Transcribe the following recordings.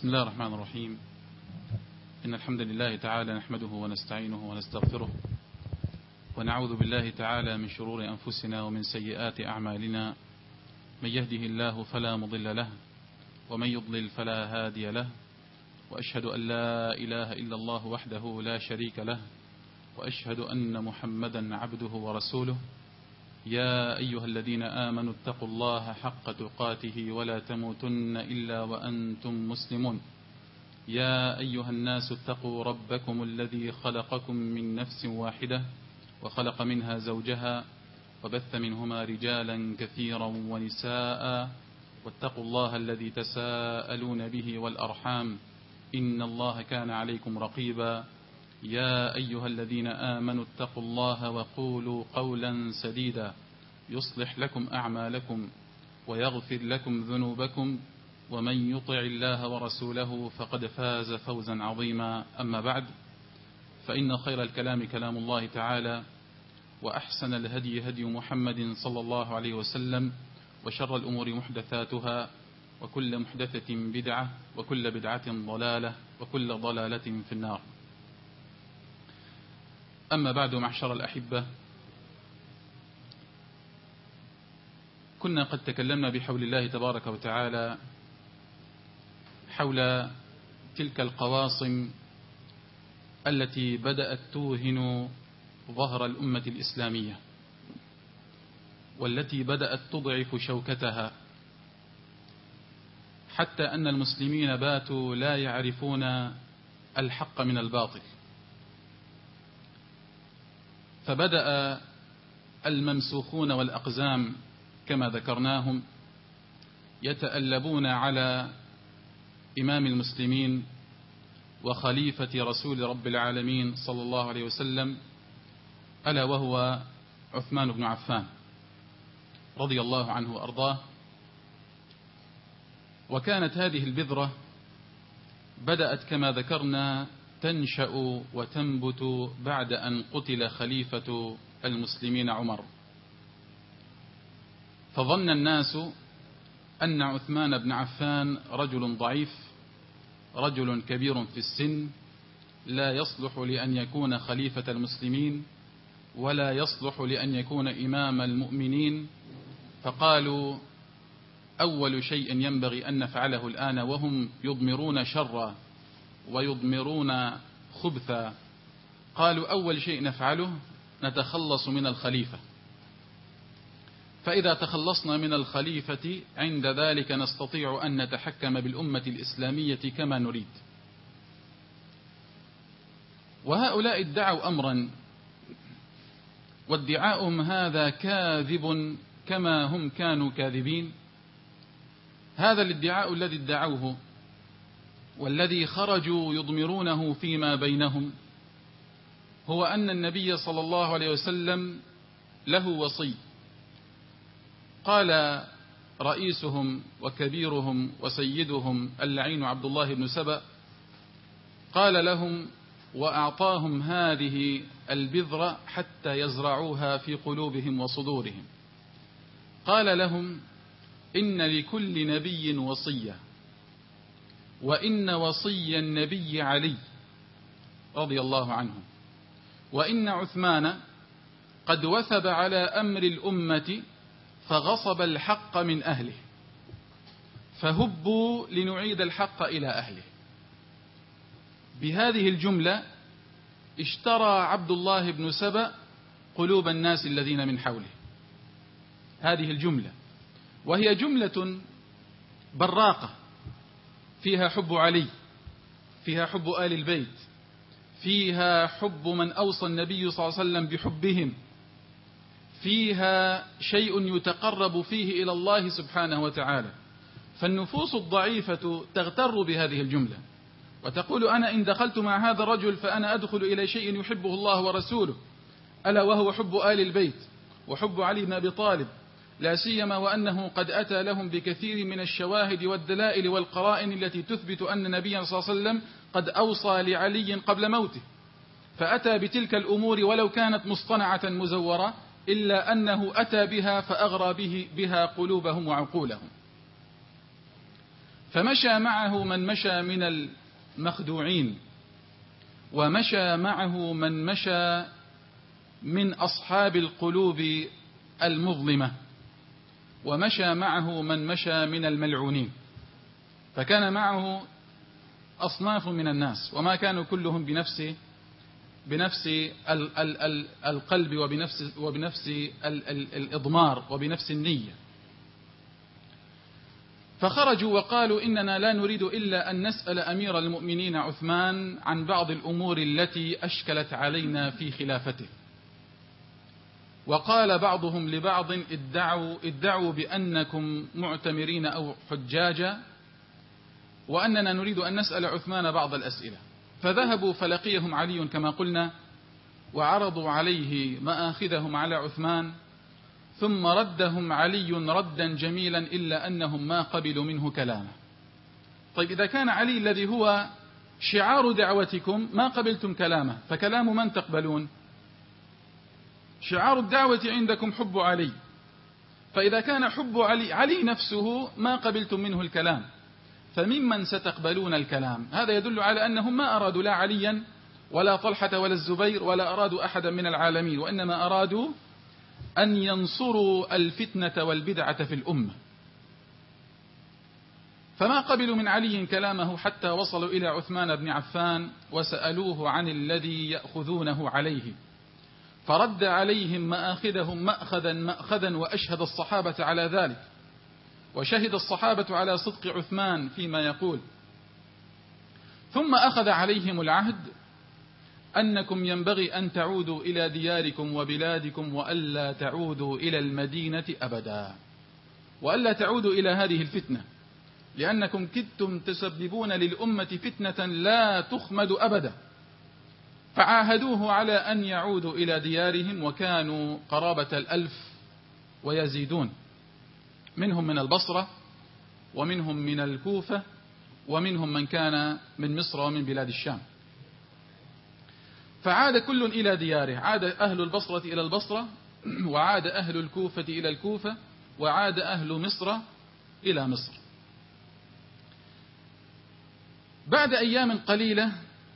بسم الله الرحمن الرحيم. إن الحمد لله تعالى نحمده ونستعينه ونستغفره، ونعوذ بالله تعالى من شرور أنفسنا ومن سيئات أعمالنا. من يهده الله فلا مضل له، ومن يضلل فلا هادي له، وأشهد أن لا إله إلا الله وحده لا شريك له، وأشهد أن محمدا عبده ورسوله. يا أيها الذين آمنوا اتقوا الله حق تقاته ولا تموتن إلا وأنتم مسلمون. يا أيها الناس اتقوا ربكم الذي خلقكم من نفس واحدة وخلق منها زوجها وبث منهما رجالا كثيرا ونساء، واتقوا الله الذي تساءلون به والأرحام إن الله كان عليكم رقيبا. يا أيها الذين آمنوا اتقوا الله وقولوا قولا سديدا يصلح لكم أعمالكم ويغفر لكم ذنوبكم، ومن يطع الله ورسوله فقد فاز فوزا عظيما. أما بعد، فإن خير الكلام كلام الله تعالى، وأحسن الهدي هدي محمد صلى الله عليه وسلم، وشر الأمور محدثاتها، وكل محدثة بدعة، وكل بدعة ضلالة، وكل ضلالة في النار. أما بعد، معشر الأحبة، كنا قد تكلمنا بحول الله تبارك وتعالى حول تلك القواصم التي بدأت توهن ظهر الأمة الإسلامية، والتي بدأت تضعف شوكتها، حتى أن المسلمين باتوا لا يعرفون الحق من الباطل. فبدأ الممسوخون والأقزام كما ذكرناهم يتألبون على إمام المسلمين وخليفة رسول رب العالمين صلى الله عليه وسلم، ألا وهو عثمان بن عفان رضي الله عنه وأرضاه. وكانت هذه البذرة بدأت كما ذكرنا تنشأ وتنبت بعد أن قتل خليفة المسلمين عمر. فظن الناس أن عثمان بن عفان رجل ضعيف، رجل كبير في السن، لا يصلح لأن يكون خليفة المسلمين، ولا يصلح لأن يكون إمام المؤمنين. فقالوا أول شيء ينبغي أن نفعله الآن، وهم يضمرون شرا ويضمرون خبثا، قالوا أول شيء نفعله نتخلص من الخليفة، فإذا تخلصنا من الخليفة عند ذلك نستطيع أن نتحكم بالأمة الإسلامية كما نريد. وهؤلاء ادعوا أمرا، وادعاؤهم هذا كاذب كما هم كانوا كاذبين. هذا الادعاء الذي ادعوه والذي خرجوا يضمرونه فيما بينهم هو أن النبي صلى الله عليه وسلم له وصي. قال رئيسهم وكبيرهم وسيدهم اللعين عبد الله بن سبأ، قال لهم وأعطاهم هذه البذرة حتى يزرعوها في قلوبهم وصدورهم. قال لهم إن لكل نبي وصية، وإن وصي النبي علي رضي الله عنه، وإن عثمان قد وثب على أمر الأمة فغصب الحق من أهله، فهبوا لنعيد الحق إلى أهله. بهذه الجملة اشترى عبد الله بن سبأ قلوب الناس الذين من حوله. هذه الجملة، وهي جملة براقة، فيها حب علي، فيها حب آل البيت، فيها حب من أوصى النبي صلى الله عليه وسلم بحبهم، فيها شيء يتقرب فيه إلى الله سبحانه وتعالى. فالنفوس الضعيفة تغتر بهذه الجملة وتقول أنا إن دخلت مع هذا الرجل فأنا أدخل إلى شيء يحبه الله ورسوله، ألا وهو حب آل البيت وحب علي بن أبي طالب، لا سيما وأنه قد أتى لهم بكثير من الشواهد والدلائل والقرائن التي تثبت أن النبي صلى الله عليه وسلم قد أوصى لعلي قبل موته، فأتى بتلك الأمور ولو كانت مصطنعة مزورة، إلا أنه أتى بها فأغرى بها قلوبهم وعقولهم. فمشى معه من مشى من المخدوعين، ومشى معه من مشى من أصحاب القلوب المظلمة، ومشى معه من مشى من الملعونين. فكان معه أصناف من الناس، وما كانوا كلهم بنفس القلب وبنفس الإضمار وبنفس النية. فخرجوا وقالوا إننا لا نريد إلا أن نسأل أمير المؤمنين عثمان عن بعض الأمور التي أشكلت علينا في خلافته. وقال بعضهم لبعض ادعوا بأنكم معتمرين أو حجاجا، وأننا نريد أن نسأل عثمان بعض الأسئلة. فذهبوا فلقيهم علي كما قلنا، وعرضوا عليه مآخذهم على عثمان، ثم ردهم علي ردا جميلا إلا أنهم ما قبلوا منه كلامه. طيب إذا كان علي الذي هو شعار دعوتكم ما قبلتم كلامه، فكلام من تقبلون؟ شعار الدعوة عندكم حب علي، فإذا كان حب علي نفسه ما قبلتم منه الكلام، فممن ستقبلون الكلام؟ هذا يدل على أنهم ما أرادوا لا عليا ولا طلحة ولا الزبير ولا أرادوا أحدا من العالمين، وإنما أرادوا أن ينصروا الفتنة والبدعة في الأمة. فما قبلوا من علي كلامه حتى وصلوا إلى عثمان بن عفان وسألوه عن الذي يأخذونه عليه، فرد عليهم مآخذهم مأخذا وأشهد الصحابة على ذلك، وشهد الصحابة على صدق عثمان فيما يقول. ثم أخذ عليهم العهد أنكم ينبغي أن تعودوا إلى دياركم وبلادكم، وألا تعودوا إلى المدينة أبدا، وألا تعودوا إلى هذه الفتنة، لأنكم كدتم تسببون للأمة فتنة لا تخمد أبدا. فعاهدوه على أن يعودوا إلى ديارهم، وكانوا قرابة 1000 ويزيدون، منهم من البصرة ومنهم من الكوفة ومنهم من كان من مصر ومن بلاد الشام. فعاد كل إلى دياره، عاد أهل البصرة إلى البصرة، وعاد أهل الكوفة إلى الكوفة، وعاد أهل مصر إلى مصر. بعد أيام قليلة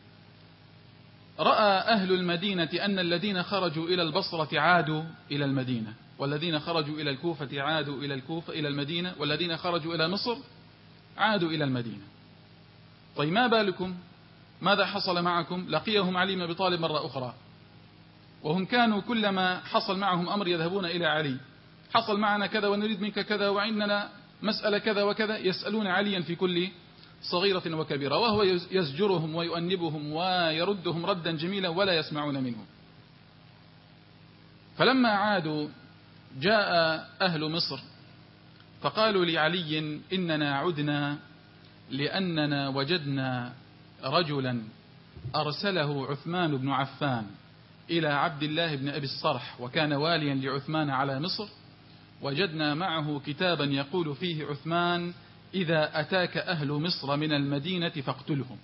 رأى أهل المدينة أن الذين خرجوا إلى البصرة عادوا إلى المدينة، والذين خرجوا إلى الكوفة عادوا إلى المدينة، والذين خرجوا إلى مصر عادوا إلى المدينة. طيب ما بالكم؟ ماذا حصل معكم؟ لقيهم علي بن أبي طالب مرة أخرى، وهم كانوا كلما حصل معهم أمر يذهبون إلى علي، حصل معنا كذا ونريد منك كذا وعندنا مسألة كذا وكذا، يسألون عليا في كل صغيرة وكبيرة، وهو يزجرهم ويؤنبهم ويردهم ردا جميلا ولا يسمعون منه. فلما عادوا جاء أهل مصر فقالوا لعلي إننا عدنا لأننا وجدنا رجلا أرسله عثمان بن عفان إلى عبد الله بن أبي الصرح، وكان واليا لعثمان على مصر، وجدنا معه كتابا يقول فيه عثمان: إذا أتاك أهل مصر من المدينة فاقتلهم.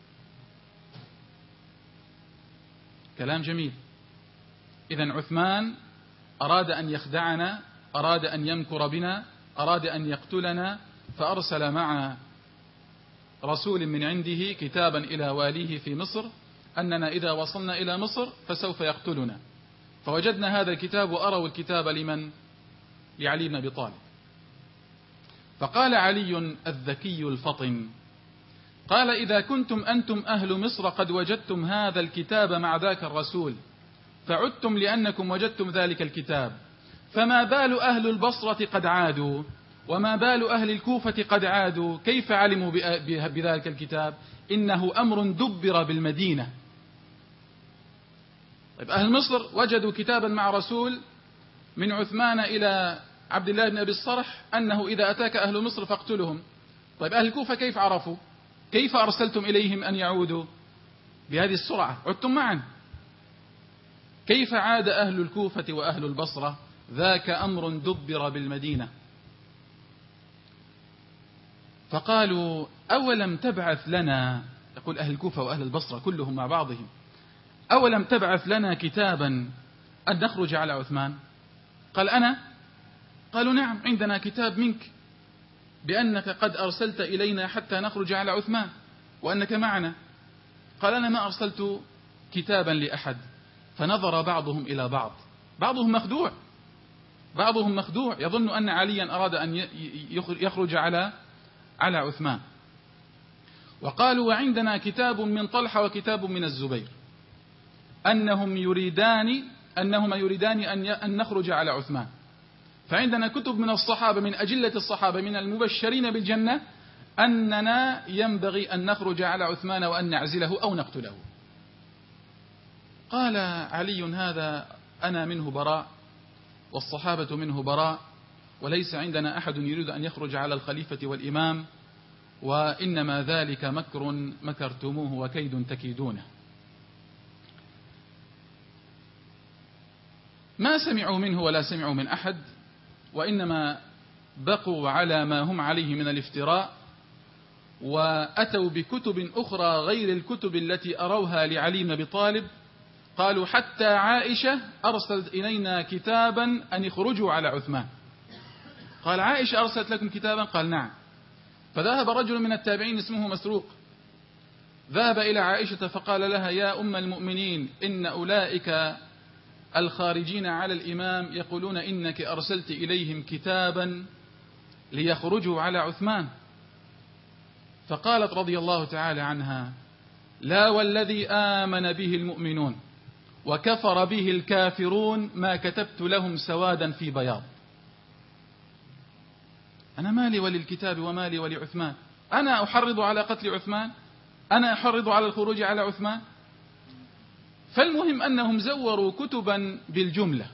كلام جميل. إذن عثمان أراد أن يخدعنا، أراد أن يمكر بنا، أراد أن يقتلنا، فأرسل مع رسول من عنده كتابا إلى واليه في مصر أننا إذا وصلنا إلى مصر فسوف يقتلنا. فوجدنا هذا الكتاب وأروا الكتاب لمن؟ لعلي بن أبي طالب. فقال علي الذكي الفطن، قال: إذا كنتم أنتم أهل مصر قد وجدتم هذا الكتاب مع ذاك الرسول، فعدتم لأنكم وجدتم ذلك الكتاب، فما بال أهل البصرة قد عادوا، وما بال أهل الكوفة قد عادوا؟ كيف علموا بذلك الكتاب؟ إنه أمر دبر بالمدينة. طيب أهل مصر وجدوا كتابا مع رسول من عثمان إلى عبد الله بن أبي الصرح أنه إذا أتاك أهل مصر فاقتلهم. طيب أهل الكوفة كيف عرفوا؟ كيف أرسلتم إليهم أن يعودوا بهذه السرعة؟ عدتم معا. كيف عاد أهل الكوفة وأهل البصرة؟ ذاك أمر دبر بالمدينة. فقالوا: أولم تبعث لنا، يقول أهل الكوفة وأهل البصرة كلهم مع بعضهم، أولم تبعث لنا كتابا أن نخرج على عثمان؟ قال: أنا؟ قالوا: نعم، عندنا كتاب منك بأنك قد أرسلت إلينا حتى نخرج على عثمان وأنك معنا. قال أنا ما أرسلت كتابا لأحد. فنظر بعضهم إلى بعض، بعضهم مخدوع يظن أن عليا أراد أن يخرج على عثمان. وقالوا وعندنا كتاب من طلحة وكتاب من الزبير أنهما يريدان أن نخرج على عثمان. فعندنا كتب من الصحابة، من أجلة الصحابة، من المبشرين بالجنة، أننا ينبغي أن نخرج على عثمان وأن نعزله أو نقتله. قال علي هذا أنا منه براء والصحابة منه براء، وليس عندنا أحد يريد أن يخرج على الخليفة والإمام، وإنما ذلك مكر مكرتموه وكيد تكيدونه. ما سمعوا منه ولا سمعوا من أحد، وإنما بقوا على ما هم عليه من الافتراء، وأتوا بكتب أخرى غير الكتب التي أروها لعلي بن أبي طالب. قالوا حتى عائشة أرسلت إلينا كتابا أن يخرجوا على عثمان. قال عائشة أرسلت لكم كتابا؟ قال نعم. فذهب رجل من التابعين اسمه مسروق، ذهب إلى عائشة فقال لها يا أم المؤمنين إن أولئك الخارجين على الإمام يقولون إنك أرسلت إليهم كتابا ليخرجوا على عثمان. فقالت رضي الله تعالى عنها لا والذي آمن به المؤمنون وكفر به الكافرون ما كتبت لهم سوادا في بياض. أنا مالي وللكتاب ومالي ولعثمان؟ أنا أحرض على قتل عثمان؟ أنا أحرض على الخروج على عثمان؟ فالمهم أنهم زوروا كتبا بالجملة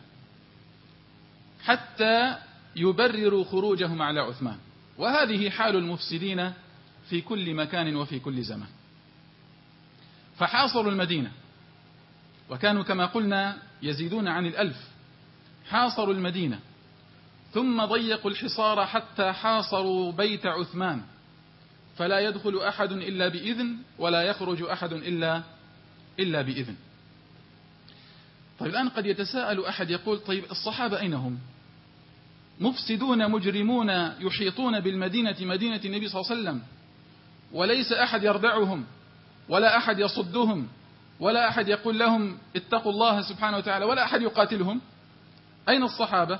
حتى يبرروا خروجهم على عثمان. وهذه حال المفسدين في كل مكان وفي كل زمان. فحاصروا المدينة، وكانوا كما قلنا يزيدون عن 1000. حاصروا المدينة ثم ضيقوا الحصار حتى حاصروا بيت عثمان، فلا يدخل أحد إلا بإذن ولا يخرج أحد إلا بإذن. طيب الآن قد يتساءل أحد يقول طيب الصحابة أين هم؟ مفسدون مجرمون يحيطون بالمدينة، مدينة النبي صلى الله عليه وسلم، وليس أحد يردعهم ولا أحد يصدهم ولا أحد يقول لهم اتقوا الله سبحانه وتعالى ولا أحد يقاتلهم. أين الصحابة؟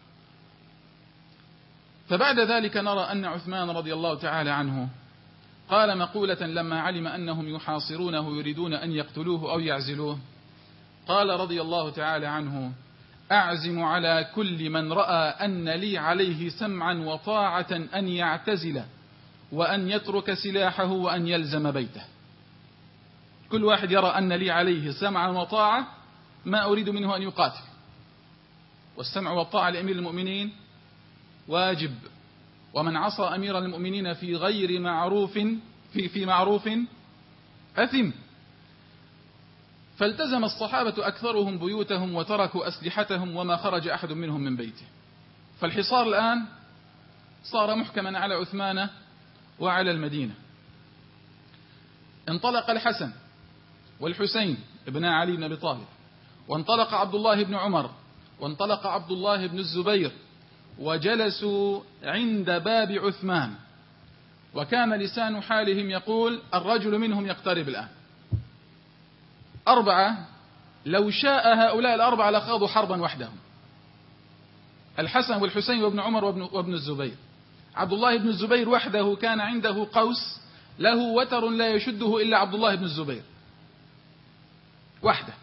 فبعد ذلك نرى أن عثمان رضي الله تعالى عنه قال مقولة لما علم أنهم يحاصرونه يريدون أن يقتلوه أو يعزلوه. قال رضي الله تعالى عنه أعزم على كل من رأى أن لي عليه سمعا وطاعة أن يعتزل وأن يترك سلاحه وأن يلزم بيته. كل واحد يرى أن لي عليه سمعا وطاعة ما أريد منه أن يقاتل. والسمع والطاعة لأمير المؤمنين واجب، ومن عصى أمير المؤمنين في غير معروف في معروف أثم. فالتزم الصحابة أكثرهم بيوتهم وتركوا أسلحتهم وما خرج أحد منهم من بيته. فالحصار الآن صار محكما على عثمان وعلى المدينة. انطلق الحسن والحسين ابن علي بن أبي طالب، وانطلق عبد الله بن عمر، وانطلق عبد الله بن الزبير، وجلسوا عند باب عثمان، وكان لسان حالهم يقول الرجل منهم يقترب الآن. 4 لو شاء هؤلاء 4 لخاضوا حربا وحدهم، الحسن والحسين وابن عمر وابن الزبير. عبد الله بن الزبير وحده كان عنده قوس له وتر لا يشده إلا عبد الله بن الزبير وحده.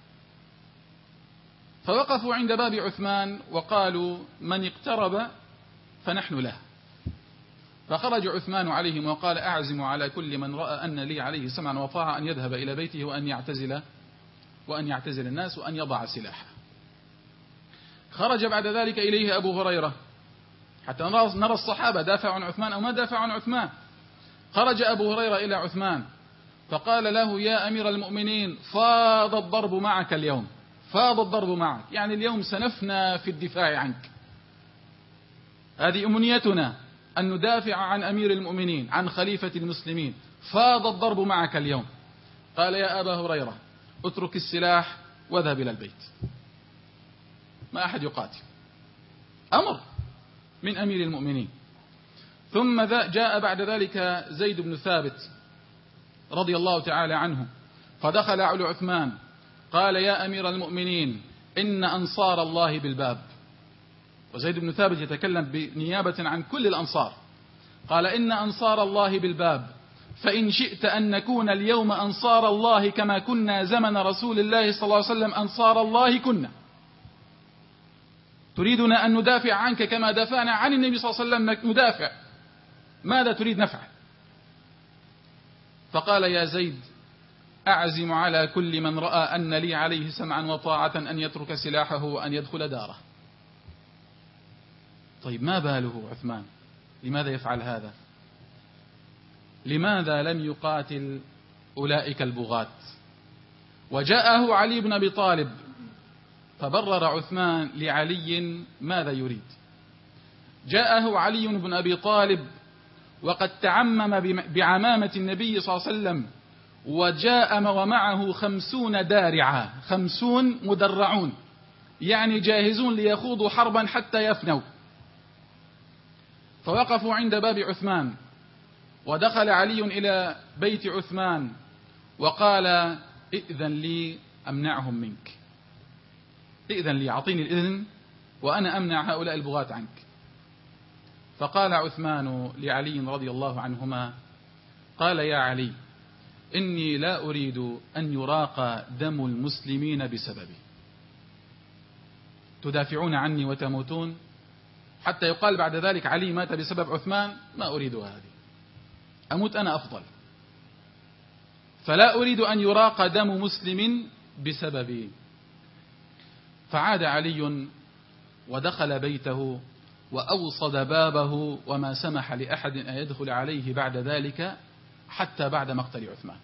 فوقفوا عند باب عثمان وقالوا من اقترب فنحن له. فخرج عثمان عليهم وقال أعزم على كل من رأى أن لي عليه سمعا وطاعة أن يذهب إلى بيته وأن يعتزل الناس وأن يضع سلاحه. خرج بعد ذلك إليه أبو هريرة حتى نرى الصحابة دافعوا عن عثمان أو ما دافعوا عن عثمان. خرج أبو هريرة إلى عثمان فقال له يا أمير المؤمنين فاض الضرب معك اليوم، فاض الضرب معك، يعني اليوم سنفنى في الدفاع عنك. هذه أمنيتنا أن ندافع عن أمير المؤمنين عن خليفة المسلمين، فاض الضرب معك اليوم. قال يا أبا هريرة اترك السلاح واذهب إلى البيت، ما أحد يقاتل، أمر من أمير المؤمنين. ثم جاء بعد ذلك زيد بن ثابت رضي الله تعالى عنه، فدخل على عثمان قال: يا أمير المؤمنين، إن أنصار الله بالباب. وزيد بن ثابت يتكلم بنيابة عن كل الأنصار، قال: إن أنصار الله بالباب، فإن شئت أن نكون اليوم أنصار الله كما كنا زمن رسول الله صلى الله عليه وسلم أنصار الله كنا. تريدنا أن ندافع عنك كما دافعنا عن النبي صلى الله عليه وسلم ندافع، ماذا تريد نفعل؟ فقال: يا زيد، أعزم على كل من رأى أن لي عليه سمعا وطاعة أن يترك سلاحه وأن يدخل داره. طيب ما باله عثمان؟ لماذا يفعل هذا؟ لماذا لم يقاتل أولئك البغاة؟ وجاءه علي بن أبي طالب فبرر عثمان لعلي ماذا يريد. جاءه علي بن أبي طالب وقد تعمم بعمامة النبي صلى الله عليه وسلم، وجاء ومعه 50 دارعا، 50 مدرعون، يعني جاهزون ليخوضوا حربا حتى يفنوا. فوقفوا عند باب عثمان، ودخل علي إلى بيت عثمان وقال: ائذن لي أمنعهم منك، ائذن لي، أعطيني الإذن وأنا أمنع هؤلاء البغاة عنك. فقال عثمان لعلي رضي الله عنهما، قال: يا علي، إني لا أريد أن يراق دم المسلمين بسببي، تدافعون عني وتموتون حتى يقال بعد ذلك علي مات بسبب عثمان، ما أريد هذه، أموت أنا أفضل، فلا أريد أن يراق دم مسلم بسببي. فعاد علي ودخل بيته وأوصد بابه، وما سمح لأحد أن يدخل عليه بعد ذلك حتى بعد مقتل عثمان.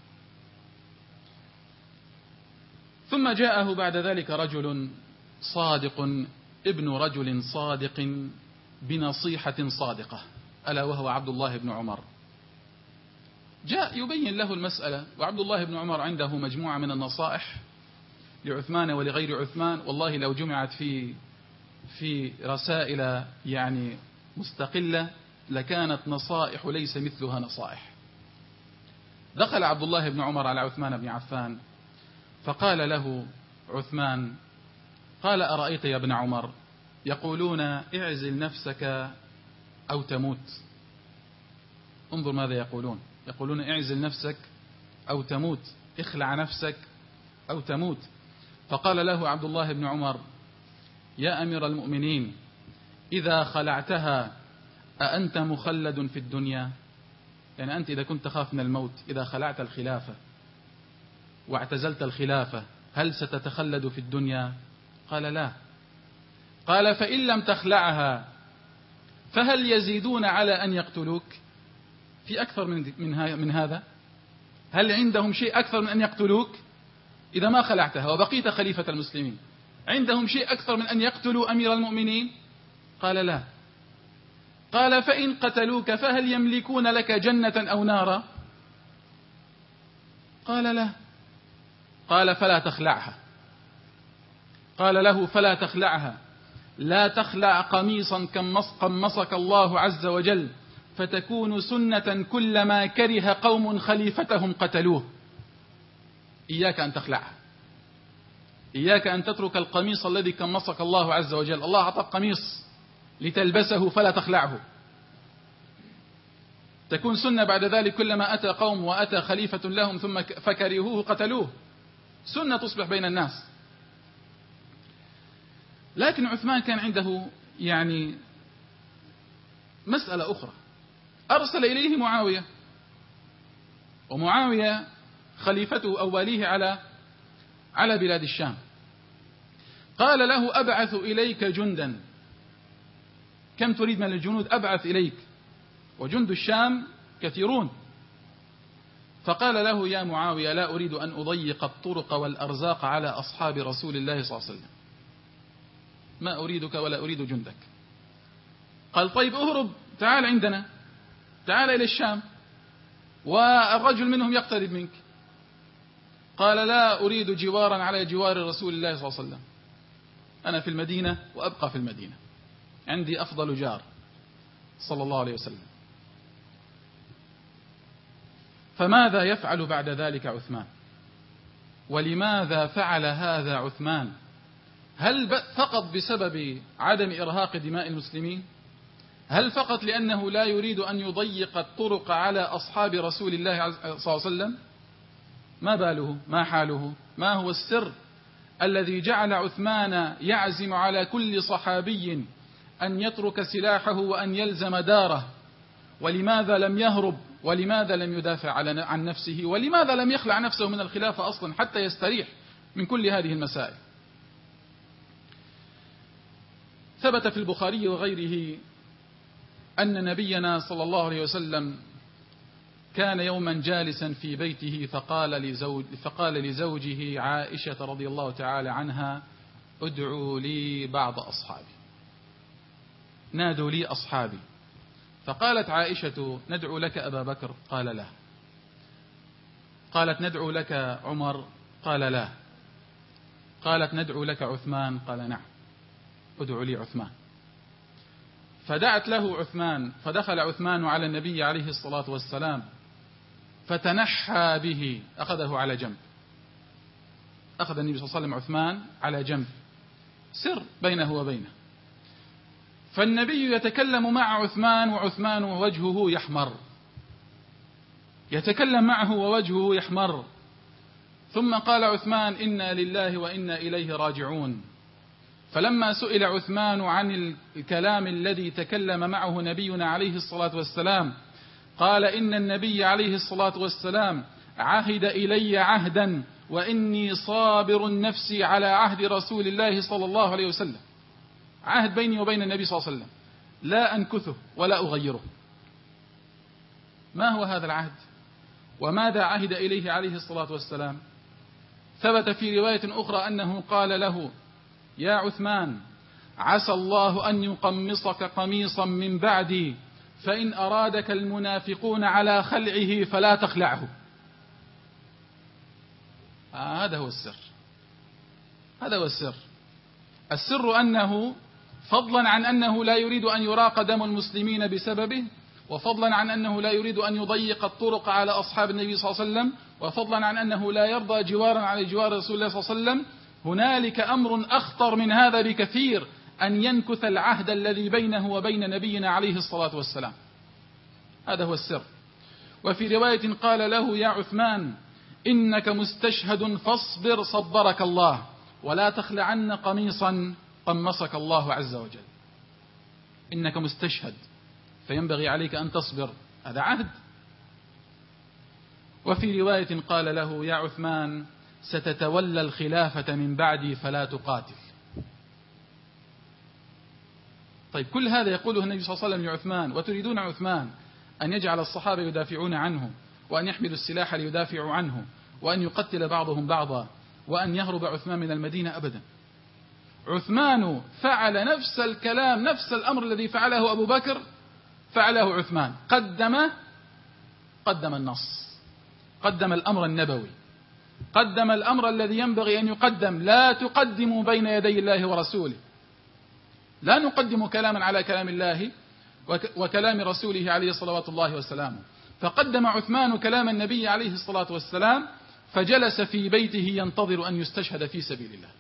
ثم جاءه بعد ذلك رجل صادق، ابن رجل صادق بنصيحة صادقة، ألا وهو عبد الله بن عمر. جاء يبين له المسألة، وعبد الله بن عمر عنده مجموعة من النصائح لعثمان ولغير عثمان، والله لو جمعت في رسائل يعني مستقلة لكانت نصائح ليس مثلها نصائح. دخل عبد الله بن عمر على عثمان بن عفان فقال له عثمان، قال: أرأيت يا ابن عمر، يقولون اعزل نفسك أو تموت. انظر ماذا يقولون، يقولون اعزل نفسك أو تموت، اخلع نفسك أو تموت. فقال له عبد الله بن عمر: يا أمير المؤمنين، إذا خلعتها أأنت مخلد في الدنيا؟ يعني أنت إذا كنت تخاف من الموت، إذا خلعت الخلافة واعتزلت الخلافة هل ستتخلد في الدنيا؟ قال: لا. قال: فإن لم تخلعها فهل يزيدون على أن يقتلوك؟ في أكثر من هذا؟ هل عندهم شيء أكثر من أن يقتلوك إذا ما خلعتها وبقيت خليفة المسلمين؟ عندهم شيء أكثر من أن يقتلوا أمير المؤمنين؟ قال: لا. قال: فإن قتلوك فهل يملكون لك جنة أو نارا؟ قال: لا. قال: فلا تخلعها. قال له: فلا تخلعها، لا تخلع قميصا قمصك الله عز وجل فتكون سنة كلما كره قوم خليفتهم قتلوه. إياك أن تخلعها، إياك أن تترك القميص الذي قمصك الله عز وجل. الله أعطاك قميص لتلبسه فلا تخلعه، تكون سنة بعد ذلك كلما أتى قوم وأتى خليفة لهم ثم فكرهوه قتلوه، سنة تصبح بين الناس. لكن عثمان كان عنده يعني مسألة أخرى، أرسل إليه معاوية، ومعاوية خليفته أو واليه على بلاد الشام. قال له: أبعث إليك جندا، كم تريد من الجنود؟ أبعث إليك، وجند الشام كثيرون. فقال له: يا معاوية، لا أريد أن أضيق الطرق والأرزاق على أصحاب رسول الله صلى الله عليه وسلم، ما أريدك ولا أريد جندك. قال: طيب اهرب، تعال عندنا، تعال إلى الشام، والرجل منهم يقترب منك. قال: لا أريد جوارا على جوار رسول الله صلى الله عليه وسلم، أنا في المدينة وأبقى في المدينة، عندي أفضل جار صلى الله عليه وسلم. فماذا يفعل بعد ذلك عثمان؟ ولماذا فعل هذا عثمان؟ هل فقط بسبب عدم إرهاق دماء المسلمين؟ هل فقط لأنه لا يريد أن يضيق الطرق على أصحاب رسول الله صلى الله عليه وسلم؟ ما باله؟ ما حاله؟ ما هو السر الذي جعل عثمان يعزم على كل صحابي أن يترك سلاحه وأن يلزم داره؟ ولماذا لم يهرب؟ ولماذا لم يدافع عن نفسه؟ ولماذا لم يخلع نفسه من الخلافة أصلا حتى يستريح من كل هذه المسائل؟ ثبت في البخاري وغيره أن نبينا صلى الله عليه وسلم كان يوما جالسا في بيته فقال لزوجه عائشة رضي الله تعالى عنها: ادعوا لي بعض أصحابي، نادوا لي أصحابي. فقالت عائشة: ندعو لك أبا بكر؟ قال لا. قالت: ندعو لك عمر؟ قال لا. قالت: ندعو لك عثمان؟ قال نعم، ادعوا لي عثمان. فدعت له عثمان، فدخل عثمان على النبي عليه الصلاة والسلام فتنحى به، أخذه على جنب، أخذ النبي صلى الله عليه وسلم عثمان على جنب، سر بينه وبينه. فالنبي يتكلم مع عثمان وعثمان ووجهه يحمر، يتكلم معه ووجهه يحمر. ثم قال عثمان: إنا لله وإنا إليه راجعون. فلما سئل عثمان عن الكلام الذي تكلم معه نبينا عليه الصلاة والسلام قال: إن النبي عليه الصلاة والسلام عهد إلي عهدا وإني صابر نفسي على عهد رسول الله صلى الله عليه وسلم، عهد بيني وبين النبي صلى الله عليه وسلم لا أنكثه ولا أغيره. ما هو هذا العهد؟ وماذا عهد إليه عليه الصلاة والسلام؟ ثبت في رواية أخرى أنه قال له: يا عثمان، عسى الله أن يقمصك قميصا من بعدي، فإن أرادك المنافقون على خلعه فلا تخلعه. هذا هو السر، هذا هو السر. السر أنه فضلا عن أنه لا يريد أن يراق دم المسلمين بسببه، وفضلا عن أنه لا يريد أن يضيق الطرق على أصحاب النبي صلى الله عليه وسلم، وفضلا عن أنه لا يرضى جوارا على جوار رسول الله صلى الله عليه وسلم، هنالك أمر أخطر من هذا بكثير: أن ينكث العهد الذي بينه وبين نبينا عليه الصلاة والسلام. هذا هو السر. وفي رواية قال له: يا عثمان، إنك مستشهد فاصبر صبرك الله، ولا تخلعن قميصا قمصك الله عز وجل. إنك مستشهد فينبغي عليك أن تصبر، هذا عهد. وفي رواية قال له: يا عثمان، ستتولى الخلافة من بعدي فلا تقاتل. طيب، كل هذا يقوله النبي صلى الله عليه وسلم لعثمان، وتريدون عثمان أن يجعل الصحابة يدافعون عنه، وأن يحملوا السلاح ليدافعوا عنه، وأن يقتل بعضهم بعضا، وأن يهرب عثمان من المدينة؟ أبدا. عثمان فعل نفس الكلام، نفس الأمر الذي فعله أبو بكر فعله عثمان. قدم النص، قدم الأمر النبوي، قدم الأمر الذي ينبغي أن يقدم. لا تقدموا بين يدي الله ورسوله، لا نقدم كلاما على كلام الله وكلام رسوله عليه صلوات الله وسلامه. فقدم عثمان كلام النبي عليه الصلاة والسلام، فجلس في بيته ينتظر أن يستشهد في سبيل الله.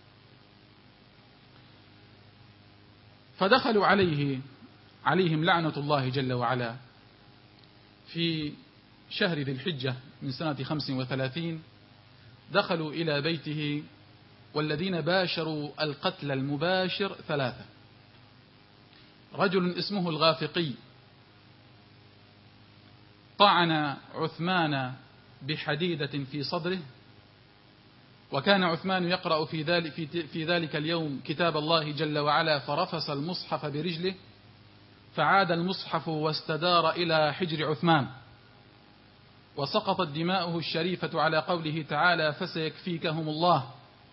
فدخلوا عليهم لعنة الله جل وعلا في شهر ذي الحجة من سنة 35. دخلوا إلى بيته، والذين باشروا القتل المباشر 3: رجل اسمه الغافقي طعن عثمان بحديدة في صدره، وكان عثمان يقرأ في ذلك اليوم كتاب الله جل وعلا، فرفس المصحف برجله، فعاد المصحف واستدار إلى حجر عثمان، وسقطت دماؤه الشريفة على قوله تعالى: فسيكفيكهم الله.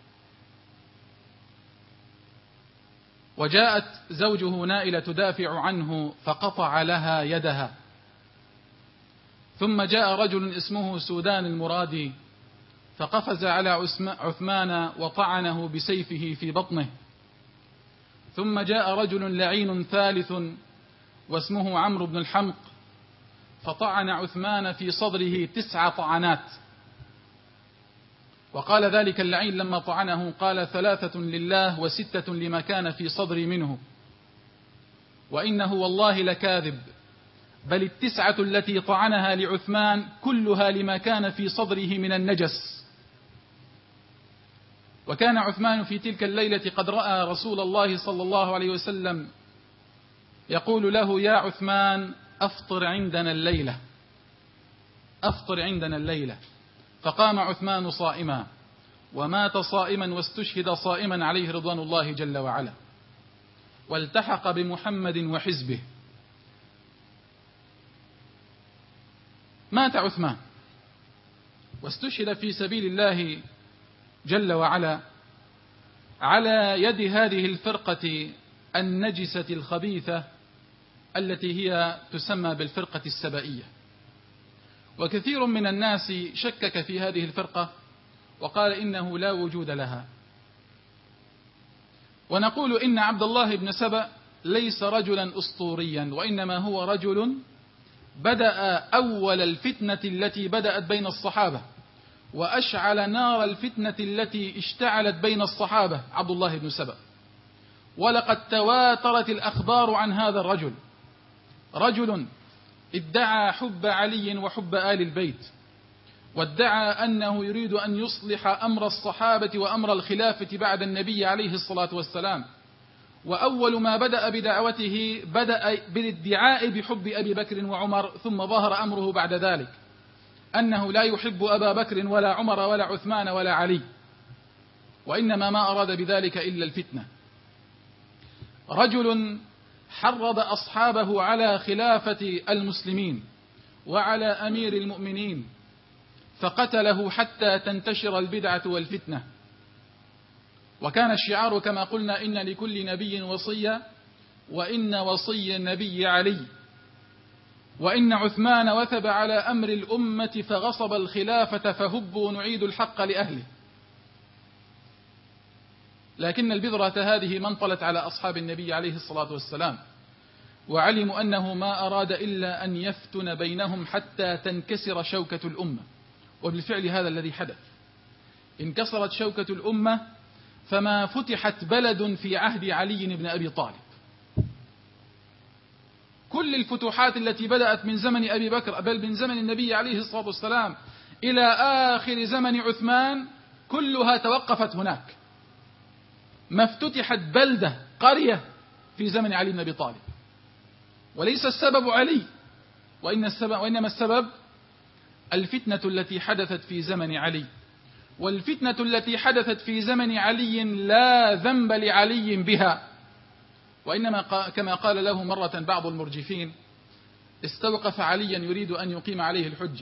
وجاءت زوجه نائلة تدافع عنه فقطع لها يدها. ثم جاء رجل اسمه سودان المرادي فقفز على عثمان وطعنه بسيفه في بطنه. ثم جاء رجل لعين ثالث واسمه عمرو بن الحمق فطعن عثمان في صدره 9 طعنات، وقال ذلك اللعين لما طعنه قال 3 لله و6 لما كان في صدري منه، وإنه والله لكاذب، بل 9 التي طعنها لعثمان كلها لما كان في صدره من النجس. وكان عثمان في تلك الليلة قد رأى رسول الله صلى الله عليه وسلم يقول له: يا عثمان أفطر عندنا الليلة، أفطر عندنا الليلة. فقام عثمان صائما، ومات صائما، واستشهد صائما عليه رضوان الله جل وعلا، والتحق بمحمد وحزبه. مات عثمان واستشهد في سبيل الله جل وعلا على يد هذه الفرقة النجسة الخبيثة التي هي تسمى بالفرقة السبائية. وكثير من الناس شكك في هذه الفرقة وقال إنه لا وجود لها. ونقول إن عبد الله بن سبأ ليس رجلا أسطوريا، وإنما هو رجل بدأ أول الفتنة التي بدأت بين الصحابة، وأشعل نار الفتنة التي اشتعلت بين الصحابة عبد الله بن سبأ. ولقد تواترت الأخبار عن هذا الرجل، رجل ادعى حب علي وحب آل البيت، وادعى أنه يريد أن يصلح أمر الصحابة وأمر الخلافة بعد النبي عليه الصلاة والسلام. وأول ما بدأ بدعوته بدأ بالادعاء بحب أبي بكر وعمر، ثم ظهر أمره بعد ذلك أنه لا يحب أبا بكر ولا عمر ولا عثمان ولا علي، وإنما ما أراد بذلك إلا الفتنة. رجل حرض أصحابه على خلافة المسلمين وعلى أمير المؤمنين، فقتله حتى تنتشر البدعة والفتنة. وكان الشعار كما قلنا: إن لكل نبي وصية، وإن وصي النبي علي، وإن عثمان وثب على أمر الأمة فغصب الخلافة، فهبوا نعيد الحق لأهله. لكن البذرة هذه ما انطلت على أصحاب النبي عليه الصلاة والسلام، وعلموا أنه ما أراد إلا أن يفتن بينهم حتى تنكسر شوكة الأمة. وبالفعل هذا الذي حدث، انكسرت شوكة الأمة، فما فتحت بلد في عهد علي بن أبي طالب. كل الفتوحات التي بدأت من زمن أبي بكر، بل من زمن النبي عليه الصلاة والسلام إلى آخر زمن عثمان، كلها توقفت هناك. ما افتتحت بلدة، قرية في زمن علي بن أبي طالب. وليس السبب علي، وإنما السبب الفتنة التي حدثت في زمن علي. والفتنة التي حدثت في زمن علي لا ذنب لعلي بها، وإنما كما قال له مرة بعض المرجفين: استوقف عليا يريد أن يقيم عليه الحجة،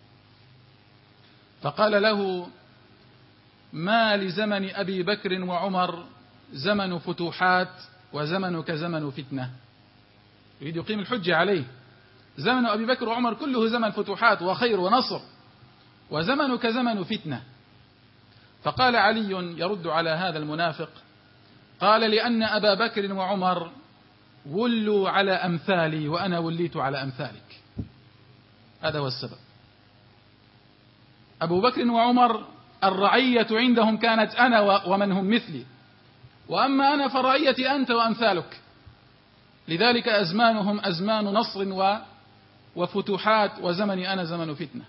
فقال له: ما لزمن أبي بكر وعمر زمن فتوحات، وزمنك زمن فتنة. يريد يقيم الحجة عليه. زمن أبي بكر وعمر كله زمن فتوحات وخير ونصر، وزمنك زمن فتنة. فقال علي يرد على هذا المنافق، قال: لأن أبا بكر وعمر ولوا على أمثالي، وأنا وليت على أمثالك. هذا هو السبب. أبو بكر وعمر الرعية عندهم كانت أنا ومن هم مثلي، وأما أنا فرعيتي أنت وأمثالك. لذلك أزمانهم أزمان نصر وفتوحات، وزمني أنا زمن فتنة.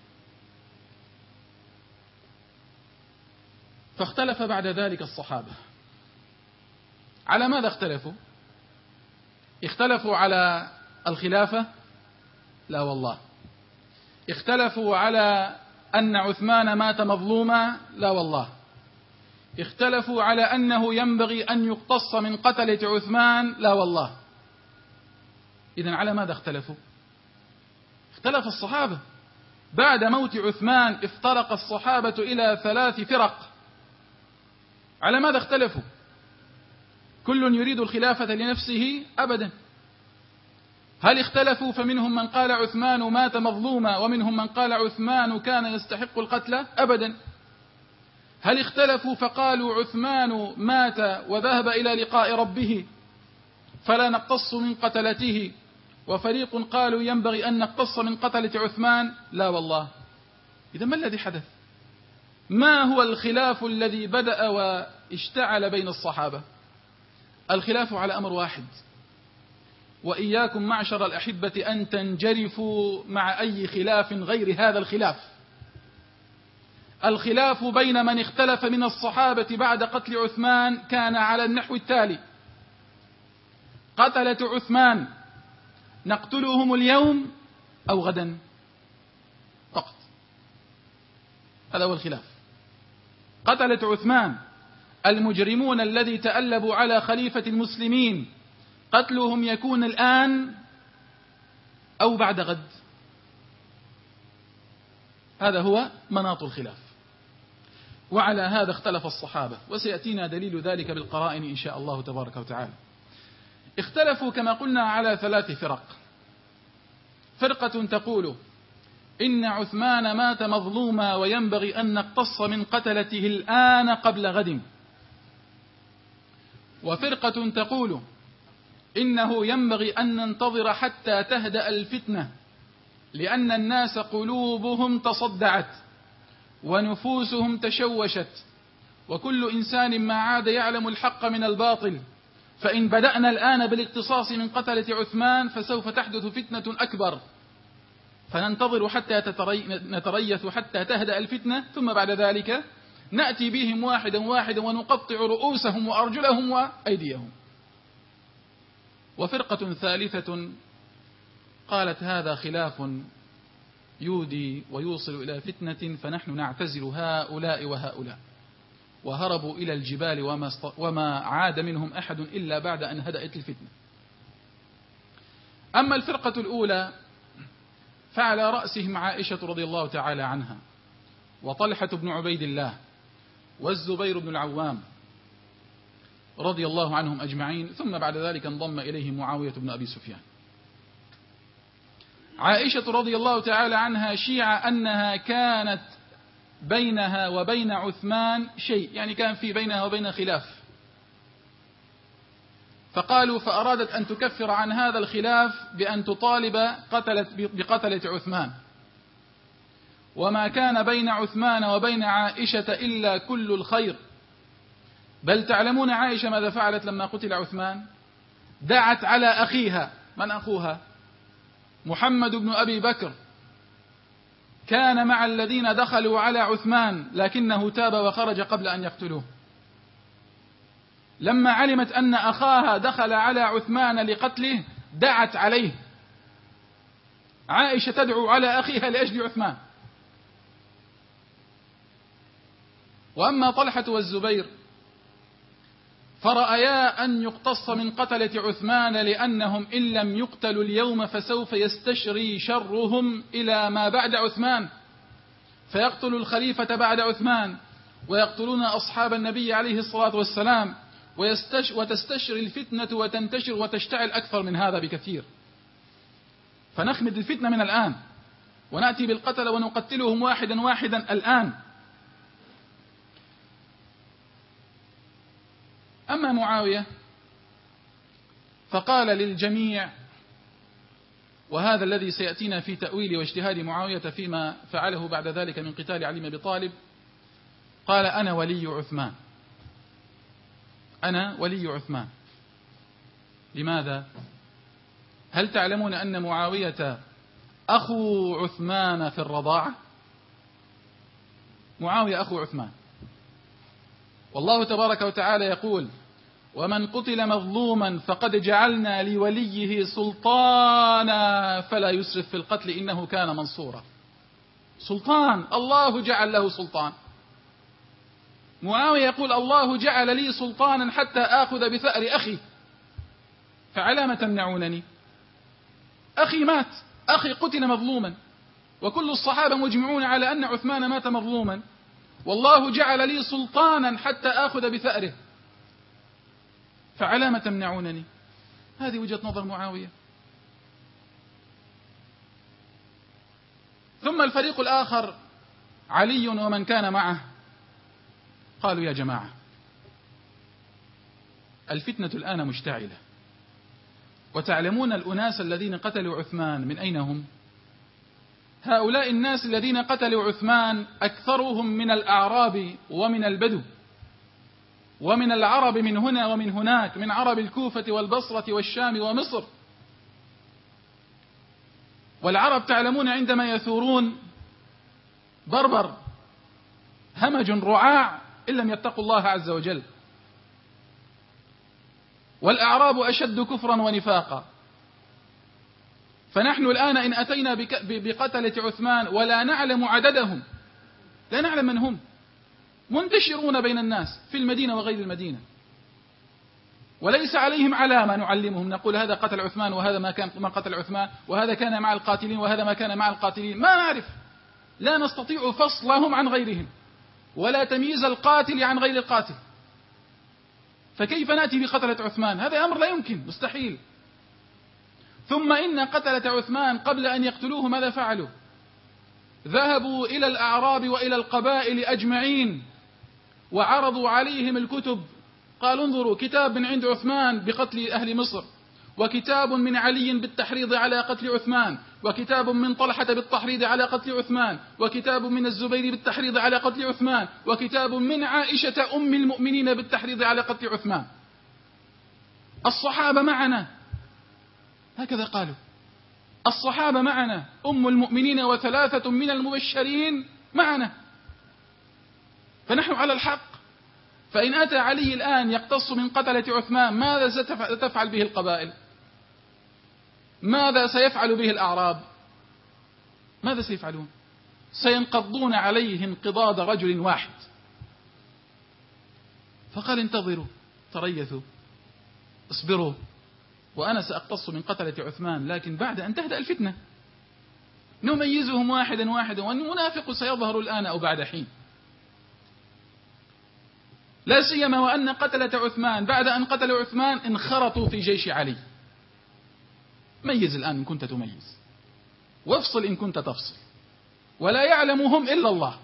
فاختلف بعد ذلك الصحابة. على ماذا اختلفوا؟ اختلفوا على الخلافة؟ لا والله. اختلفوا على أن عثمان مات مظلوما؟ لا والله. اختلفوا على أنه ينبغي أن يقتص من قتلة عثمان؟ لا والله. إذن على ماذا اختلفوا؟ اختلف الصحابة. بعد موت عثمان افترق الصحابة إلى 3 فرق. على ماذا اختلفوا؟ كل يريد الخلافة لنفسه؟ أبدا. هل اختلفوا فمنهم من قال عثمان مات مظلوما، ومنهم من قال عثمان كان يستحق القتل؟ أبدا. هل اختلفوا فقالوا عثمان مات وذهب إلى لقاء ربه فلا نقتص من قتلته، وفريق قالوا ينبغي أن نقتص من قتلة عثمان. لا والله. إذا ما الذي حدث؟ ما هو الخلاف الذي بدأ واشتعل بين الصحابة؟ الخلاف على أمر واحد، وإياكم معشر الأحبة أن تنجرفوا مع أي خلاف غير هذا الخلاف. الخلاف بين من اختلف من الصحابة بعد قتل عثمان كان على النحو التالي: قتلة عثمان نقتلهم اليوم أو غدا فقط. هذا هو الخلاف. قتلة عثمان المجرمون الذي تألبوا على خليفة المسلمين قتلهم يكون الآن أو بعد غد. هذا هو مناط الخلاف، وعلى هذا اختلف الصحابة، وسيأتينا دليل ذلك بالقرائن إن شاء الله تبارك وتعالى. اختلفوا كما قلنا على 3 فرق. فرقة تقول إن عثمان مات مظلوما وينبغي أن نقتص من قتلته الآن قبل غد. وفرقة تقول إنه ينبغي أن ننتظر حتى تهدأ الفتنة، لأن الناس قلوبهم تصدعت ونفوسهم تشوشت، وكل إنسان ما عاد يعلم الحق من الباطل، فإن بدأنا الآن بالاقتصاص من قتلة عثمان فسوف تحدث فتنة أكبر، فننتظر حتى نتريث حتى تهدأ الفتنة، ثم بعد ذلك نأتي بهم واحدا واحدا ونقطع رؤوسهم وأرجلهم وأيديهم. وفرقة ثالثة قالت هذا خلاف يودي ويوصل إلى فتنة، فنحن نعتزل هؤلاء وهؤلاء، وهربوا إلى الجبال وما عاد منهم أحد إلا بعد أن هدأت الفتنة. أما الفرقة الأولى فعلى رأسهم عائشة رضي الله تعالى عنها، وطلحة بن عبيد الله، والزبير بن العوام رضي الله عنهم أجمعين، ثم بعد ذلك انضم إليهم معاوية بن أبي سفيان. عائشة رضي الله تعالى عنها شيع أنها كانت بينها وبين عثمان شيء، يعني كان في بينها وبين خلاف، فقالوا فأرادت أن تكفر عن هذا الخلاف بأن تطالب بقتلة عثمان، وما كان بين عثمان وبين عائشة إلا كل الخير. بل تعلمون عائشة ماذا فعلت لما قتل عثمان؟ دعت على أخيها. من أخوها؟ محمد بن أبي بكر، كان مع الذين دخلوا على عثمان لكنه تاب وخرج قبل أن يقتلوه. لما علمت أن أخاها دخل على عثمان لقتله دعت عليه. عائشة تدعو على أخيها لأجل عثمان. وأما طلحة والزبير فرأيا أن يقتص من قتلة عثمان، لأنهم إن لم يقتلوا اليوم فسوف يستشري شرهم إلى ما بعد عثمان، فيقتل الخليفة بعد عثمان، ويقتلون أصحاب النبي عليه الصلاة والسلام، وتستشري الفتنة وتنتشر وتشتعل أكثر من هذا بكثير. فنخمد الفتنة من الآن، ونأتي بالقتل ونقتلهم واحدا واحدا الآن. أما معاوية فقال للجميع، وهذا الذي سيأتينا في تأويل واجتهاد معاوية فيما فعله بعد ذلك من قتال علي بن أبي طالب، قال أنا ولي عثمان، أنا ولي عثمان. لماذا؟ هل تعلمون أن معاوية أخو عثمان في الرضاعة؟ معاوية أخو عثمان، والله تبارك وتعالى يقول ومن قتل مظلوما فقد جعلنا لوليه سلطانا فلا يسرف في القتل إنه كان منصورا. سلطان، الله جعل له سلطان. معاوية يقول الله جعل لي سلطانا حتى آخذ بثأر أخي، فعلى ما تمنعونني؟ أخي مات، أخي قتل مظلوما، وكل الصحابة مجمعون على أن عثمان مات مظلوما، والله جعل لي سلطانا حتى آخذ بثأره، فعلى ما تمنعونني؟ هذه وجهة نظر معاوية. ثم الفريق الآخر علي ومن كان معه قالوا يا جماعة الفتنة الآن مشتعلة، وتعلمون الأناس الذين قتلوا عثمان من أين هم؟ هؤلاء الناس الذين قتلوا عثمان أكثرهم من الأعراب ومن البدو ومن العرب من هنا ومن هناك، من عرب الكوفة والبصرة والشام ومصر. والعرب تعلمون عندما يثورون بربر همج رعاع إن لم يتقوا الله عز وجل، والأعراب أشد كفرا ونفاقا. فنحن الآن إن أتينا بقتلة عثمان ولا نعلم عددهم، لا نعلم من هم، منتشرون بين الناس في المدينة وغير المدينة، وليس عليهم علامة نعلمهم نقول هذا قتل عثمان وهذا ما قتل عثمان، وهذا كان مع القاتلين وهذا ما كان مع القاتلين، ما نعرف، لا نستطيع فصلهم عن غيرهم ولا تمييز القاتل عن غير القاتل. فكيف نأتي بقتلة عثمان؟ هذا أمر لا يمكن، مستحيل. ثم إن قتلة عثمان قبل أن يقتلوه ماذا فعلوا؟ ذهبوا إلى الأعراب وإلى القبائل أجمعين وعرضوا عليهم الكتب، قالوا انظروا كتاب من عند عثمان بقتل أهل مصر، وكتاب من علي بالتحريض على قتل عثمان، وكتاب من طلحة بالتحريض على قتل عثمان، وكتاب من الزبير بالتحريض على قتل عثمان، وكتاب من عائشة أم المؤمنين بالتحريض على قتل عثمان. الصحابة معنا، هكذا قالوا، الصحابة معنا، أم المؤمنين وثلاثة من المبشرين معنا، فنحن على الحق. فإن أتى علي الآن يقتص من قتلة عثمان، ماذا ستفعل به القبائل؟ ماذا سيفعل به الأعراب؟ ماذا سيفعلون؟ سينقضون عليه انقضاض رجل واحد. فقال انتظروا، تريثوا، اصبروا، وأنا سأقتص من قتلة عثمان، لكن بعد أن تهدأ الفتنة نميزهم واحدا واحدا، والمنافق سيظهر الآن أو بعد حين، لا سيما وأن قتلة عثمان بعد أن قتلوا عثمان انخرطوا في جيش علي. ميز الآن إن كنت تميز، وافصل إن كنت تفصل، ولا يعلمهم إلا الله.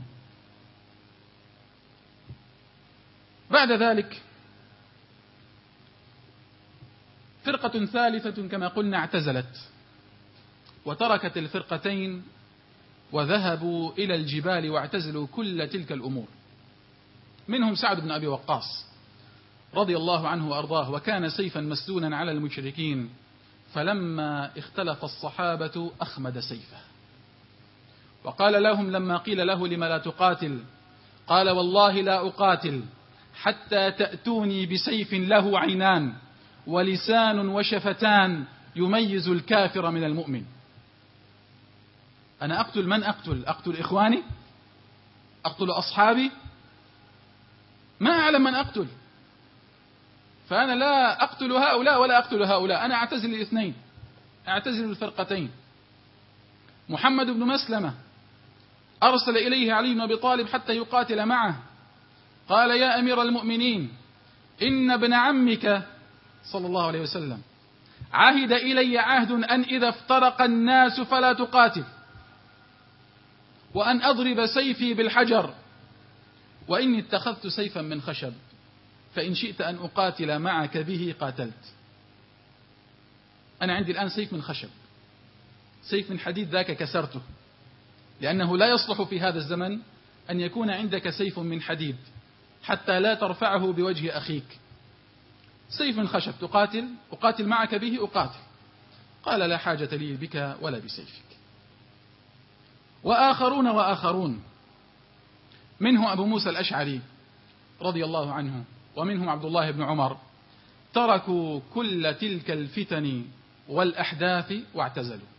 بعد ذلك فرقة ثالثة كما قلنا اعتزلت وتركت الفرقتين وذهبوا إلى الجبال واعتزلوا كل تلك الأمور. منهم سعد بن أبي وقاص رضي الله عنه وأرضاه، وكان سيفا مسلولا على المشركين، فلما اختلف الصحابة أخمد سيفه وقال لهم لما قيل له لما لا تقاتل، قال والله لا أقاتل حتى تأتوني بسيف له عينان ولسان وشفتان يميز الكافر من المؤمن. أنا أقتل من أقتل؟ أقتل إخواني؟ أقتل أصحابي؟ ما أعلم من أقتل، فأنا لا أقتل هؤلاء ولا أقتل هؤلاء، أنا أعتزل الاثنين، أعتزل الفرقتين. محمد بن مسلمة أرسل إليه علي بن أبي طالب حتى يقاتل معه، قال يا أمير المؤمنين إن ابن عمك صلى الله عليه وسلم عهد إلي عهد أن إذا افترق الناس فلا تقاتل، وأن أضرب سيفي بالحجر، وإني اتخذت سيفا من خشب، فإن شئت أن أقاتل معك به قاتلت. أنا عندي الآن سيف من خشب، سيف من حديد ذاك كسرته، لأنه لا يصلح في هذا الزمن أن يكون عندك سيف من حديد حتى لا ترفعه بوجه أخيك. سيف من خشب تقاتل، أقاتل معك به أقاتل. قال لا حاجة لي بك ولا بسيفك. وآخرون منه أبو موسى الأشعري رضي الله عنه، ومنهم عبد الله بن عمر، تركوا كل تلك الفتن والأحداث واعتزلوا.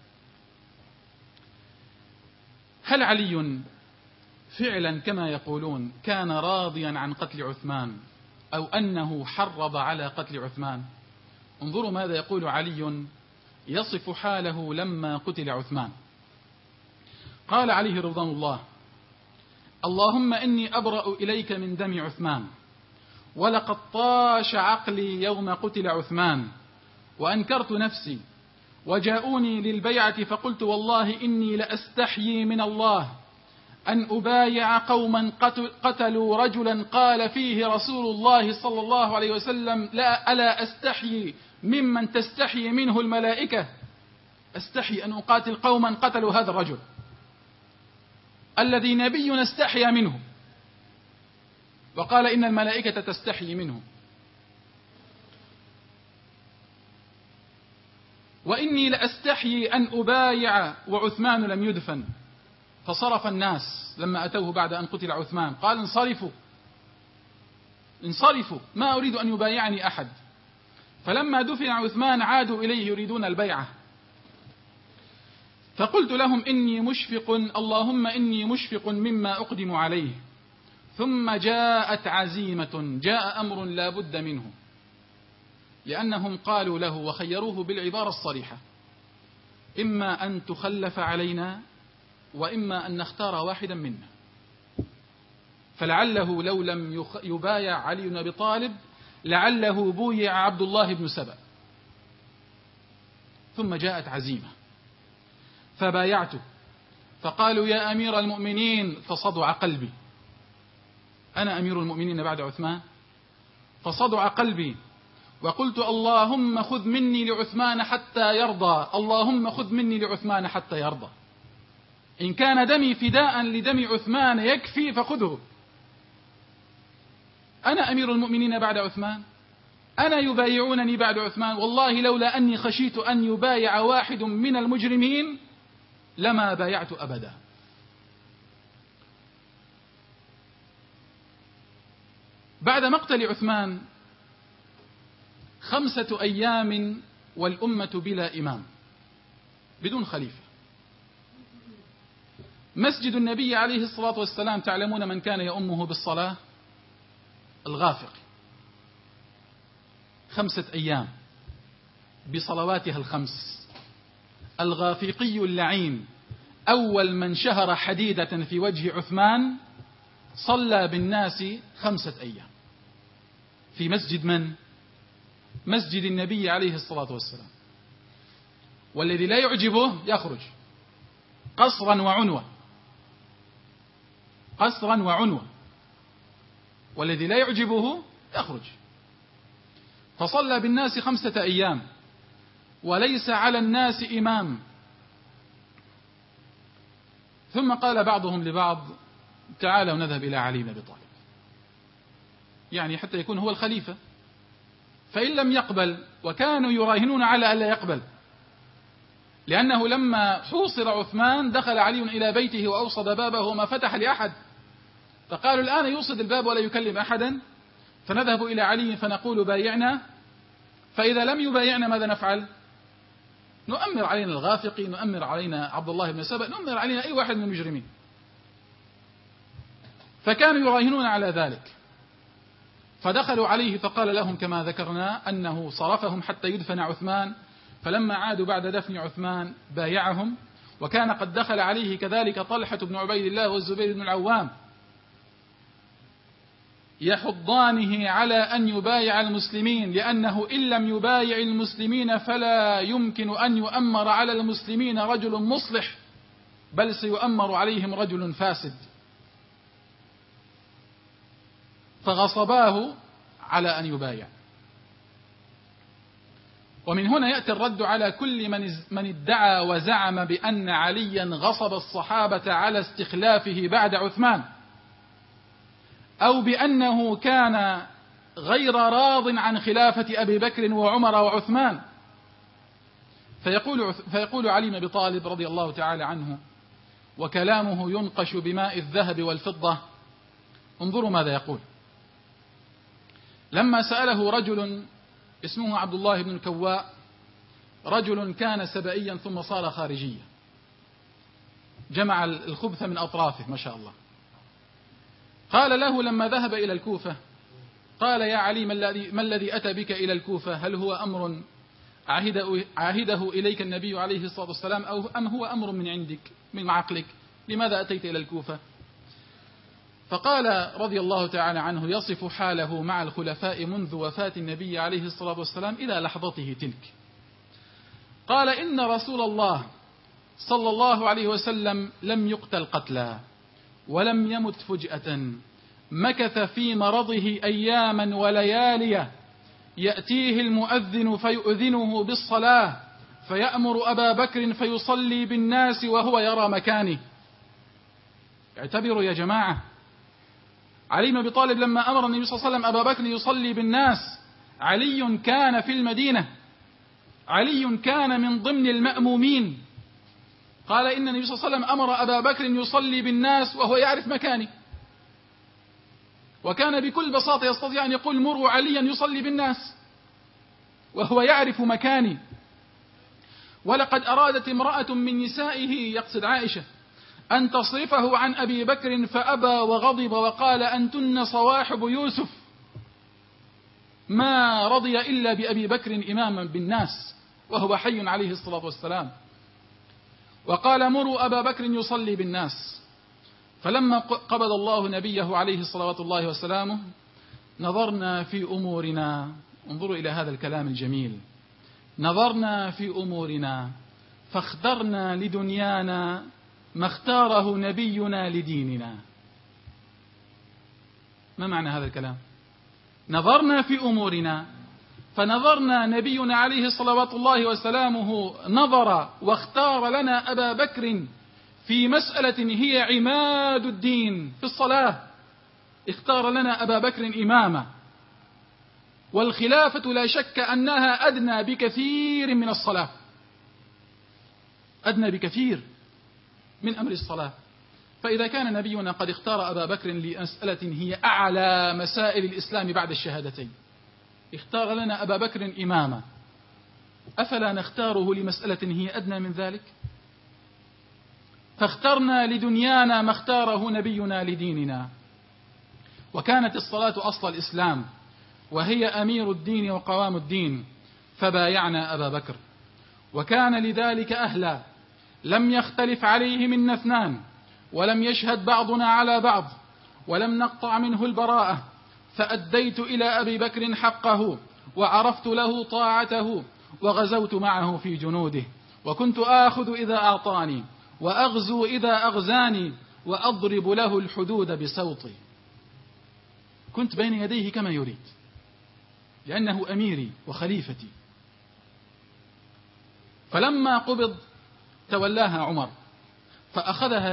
هل علي فعلا كما يقولون كان راضيا عن قتل عثمان أو أنه حرض على قتل عثمان؟ انظروا ماذا يقول علي يصف حاله لما قتل عثمان. قال عليه رضوان الله: اللهم إني أبرأ إليك من دم عثمان، ولقد طاش عقلي يوم قتل عثمان، وأنكرت نفسي، وجاءوني للبيعة فقلت والله إني لأستحيي من الله أن أبايع قوما قتلوا رجلا قال فيه رسول الله صلى الله عليه وسلم ألا أستحيي ممن تستحيي منه الملائكة؟ أستحي أن أقاتل قوما قتلوا هذا الرجل الذي نبينا استحيا منه، وقال إن الملائكة تستحيي منه. وإني لأستحيي أن أبايع وعثمان لم يدفن. فصرف الناس لما أتوه بعد أن قتل عثمان، قال انصرفوا ما أريد أن يبايعني أحد. فلما دفن عثمان عادوا إليه يريدون البيعة، فقلت لهم إني مشفق، اللهم إني مشفق مما أقدم عليه. ثم جاءت عزيمة، جاء أمر لا بد منه، لأنهم قالوا له وخيروه بالعبارة الصريحة: إما أن تخلف علينا وإما أن نختار واحدا منا. فلعله لو لم يبايع علي بن أبي طالب لعله بويع عبد الله بن سبأ. ثم جاءت عزيمة فبايعته، فقالوا يا أمير المؤمنين، فصدع قلبي، أنا أمير المؤمنين بعد عثمان؟ فصدع قلبي، وقلت اللهم خذ مني لعثمان حتى يرضى، اللهم خذ مني لعثمان حتى يرضى. إن كان دمي فداء لدم عثمان يكفي فخذه. أنا أمير المؤمنين بعد عثمان؟ أنا يبايعونني بعد عثمان؟ والله لولا أني خشيت أن يبايع واحد من المجرمين لما بايعت أبدا. بعد مقتل عثمان 5 أيام والأمة بلا إمام، بدون خليفة. مسجد النبي عليه الصلاة والسلام تعلمون من كان يؤمه بالصلاة؟ الغافقي، 5 أيام بصلواتها ال5. الغافقي اللعين أول من شهر حديدة في وجه عثمان صلى بالناس 5 أيام في مسجد من؟ مسجد النبي عليه الصلاة والسلام. والذي لا يعجبه يخرج قصرا وعنوة، قصرا وعنوة، والذي لا يعجبه يخرج. فصلى بالناس 5 أيام وليس على الناس إمام. ثم قال بعضهم لبعض تعالوا نذهب إلى علي بن أبي طالب، يعني حتى يكون هو الخليفة. فإن لم يقبل، وكانوا يراهنون على ألا يقبل، لأنه لما حوصر عثمان دخل علي إلى بيته وأوصد بابه وما فتح لأحد، فقالوا الآن يوصد الباب ولا يكلم أحدا، فنذهب إلى علي فنقول بايعنا، فإذا لم يبايعنا ماذا نفعل؟ نؤمر علينا الغافقي، نؤمر علينا عبد الله بن سبأ، نؤمر علينا أي واحد من المجرمين. فكانوا يراهنون على ذلك. فدخلوا عليه فقال لهم كما ذكرنا أنه صرفهم حتى يدفن عثمان، فلما عادوا بعد دفن عثمان بايعهم. وكان قد دخل عليه كذلك طلحة بن عبيد الله والزبير بن العوام يحضانه على أن يبايع المسلمين، لأنه إن لم يبايع المسلمين فلا يمكن أن يؤمر على المسلمين رجل مصلح، بل سيؤمر عليهم رجل فاسد. فغصباه على أن يبايع. ومن هنا يأتي الرد على كل من ادعى وزعم بأن عليا غصب الصحابة على استخلافه بعد عثمان، أو بأنه كان غير راض عن خلافة أبي بكر وعمر وعثمان. فيقول علي بن أبي طالب رضي الله تعالى عنه، وكلامه ينقش بماء الذهب والفضة. انظروا ماذا يقول: لما سأله رجل اسمه عبد الله بن الكواء، رجل كان سبئيا ثم صار خارجيا، جمع الخبث من أطرافه ما شاء الله. قال له لما ذهب إلى الكوفة، قال يا علي ما الذي أتى بك إلى الكوفة؟ هل هو أمر عهده إليك النبي عليه الصلاة والسلام، أو أم هو أمر من عندك من عقلك؟ لماذا أتيت إلى الكوفة؟ فقال رضي الله تعالى عنه يصف حاله مع الخلفاء منذ وفاة النبي عليه الصلاة والسلام إلى لحظته تلك. قال إن رسول الله صلى الله عليه وسلم لم يقتل قتلا، ولم يمت فجأة، مكث في مرضه أياما ولياليا، يأتيه المؤذن فيؤذنه بالصلاة، فيأمر أبا بكر فيصلي بالناس وهو يرى مكانه. اعتبروا يا جماعة، علي بن أبي طالب لما أمر النبي صلى الله عليه وسلم أبا بكر يصلي بالناس، علي كان في المدينة، علي كان من ضمن المأمومين. قال إن النبي صلى الله عليه وسلم أمر أبا بكر يصلي بالناس وهو يعرف مكانه، وكان بكل بساطة يستطيع أن يقول مروا عليا يصلي بالناس وهو يعرف مكاني. ولقد أرادت امرأة من نسائه، يقصد عائشة، أن تصرفه عن أبي بكر فأبى وغضب وقال أنتن صواحب يوسف، ما رضي إلا بأبي بكر إماما بالناس وهو حي عليه الصلاة والسلام. وقال مروا أبا بكر يصلي بالناس. فلما قبض الله نبيه عليه الصلاة الله وسلامه نظرنا في أمورنا، انظروا إلى هذا الكلام الجميل، نظرنا في أمورنا فاخترنا لدنيانا ما اختاره نبينا لديننا. ما معنى هذا الكلام؟ نظرنا في أمورنا فنظرنا نبينا عليه صلوات الله وسلامه نظر واختار لنا أبا بكر في مسألة هي عماد الدين في الصلاة، اختار لنا أبا بكر إماما، والخلافة لا شك أنها أدنى بكثير من الصلاة، أدنى بكثير من أمر الصلاة. فإذا كان نبينا قد اختار أبا بكر لمسألة هي أعلى مسائل الإسلام بعد الشهادتين، اختار لنا أبا بكر إماما، أفلا نختاره لمسألة هي أدنى من ذلك؟ فاخترنا لدنيانا ما اختاره نبينا لديننا. وكانت الصلاة أصل الإسلام وهي أمير الدين وقوام الدين، فبايعنا أبا بكر، وكان لذلك أهلا، لم يختلف عليه منا اثنان، ولم يشهد بعضنا على بعض، ولم نقطع منه البراءة، فأديت إلى أبي بكر حقه، وعرفت له طاعته، وغزوت معه في جنوده، وكنت آخذ إذا أعطاني، وأغزو إذا أغزاني، وأضرب له الحدود بصوتي. كنت بين يديه كما يريد، لأنه أميري وخليفتي. فلما قبض تولاها عمر فأخذها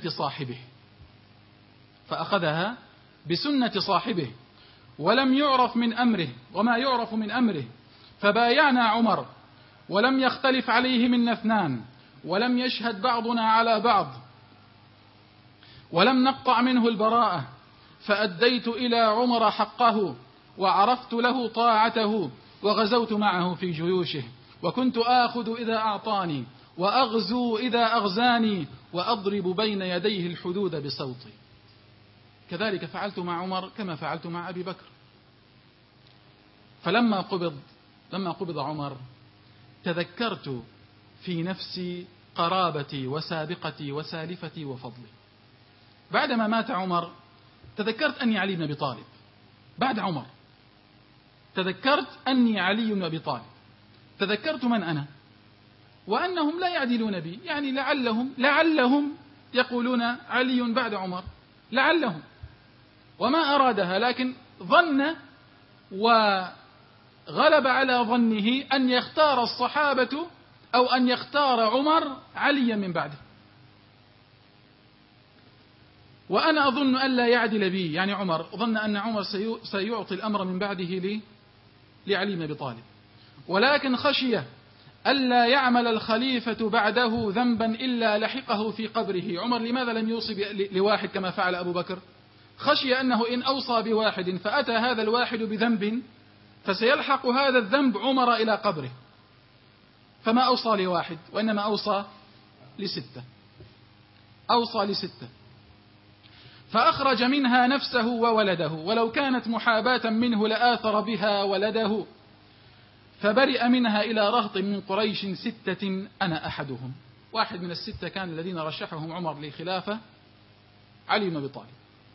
بسنة صاحبه ولم يعرف من أمره وما يعرف من أمره، فبايعنا عمر ولم يختلف عليه منا اثنان، ولم يشهد بعضنا على بعض، ولم نقطع منه البراءة، فأديت إلى عمر حقه، وعرفت له طاعته، وغزوت معه في جيوشه، وكنت آخذ إذا أعطاني، وأغزو إذا أغزاني، وأضرب بين يديه الحدود بصوتي. كذلك فعلت مع عمر كما فعلت مع أبي بكر. فلما قبض عمر تذكرت في نفسي قرابتي وسابقتي وسالفتي وفضلي. بعدما مات عمر تذكرت أني علي بن أبي طالب، بعد عمر تذكرت أني علي بن أبي طالب، تذكرت من أنا وأنهم لا يعدلون بي، يعني لعلهم يقولون علي بعد عمر، لعلهم، وما أرادها، لكن ظن وغلب على ظنه أن يختار الصحابة أو أن يختار عمر عليا من بعده، وأنا أظن أن لا يعدل بي، يعني عمر ظن أن عمر سيعطي الأمر من بعده لعلي بن أبي طالب، ولكن خشية ألا يعمل الخليفة بعده ذنبا إلا لحقه في قبره. عمر لماذا لم يوصي لواحد كما فعل أبو بكر؟ خشي أنه إن أوصى بواحد فأتى هذا الواحد بذنب فسيلحق هذا الذنب عمر إلى قبره، فما أوصى لواحد وإنما أوصى لستة، فأخرج منها نفسه وولده، ولو كانت محاباة منه لآثر بها ولده، فبرئ منها إلى رهط من قريش 6 أنا أحدهم. واحد من ال6 كان الذين رشحهم عمر للخلافة علي بن أبي طالب.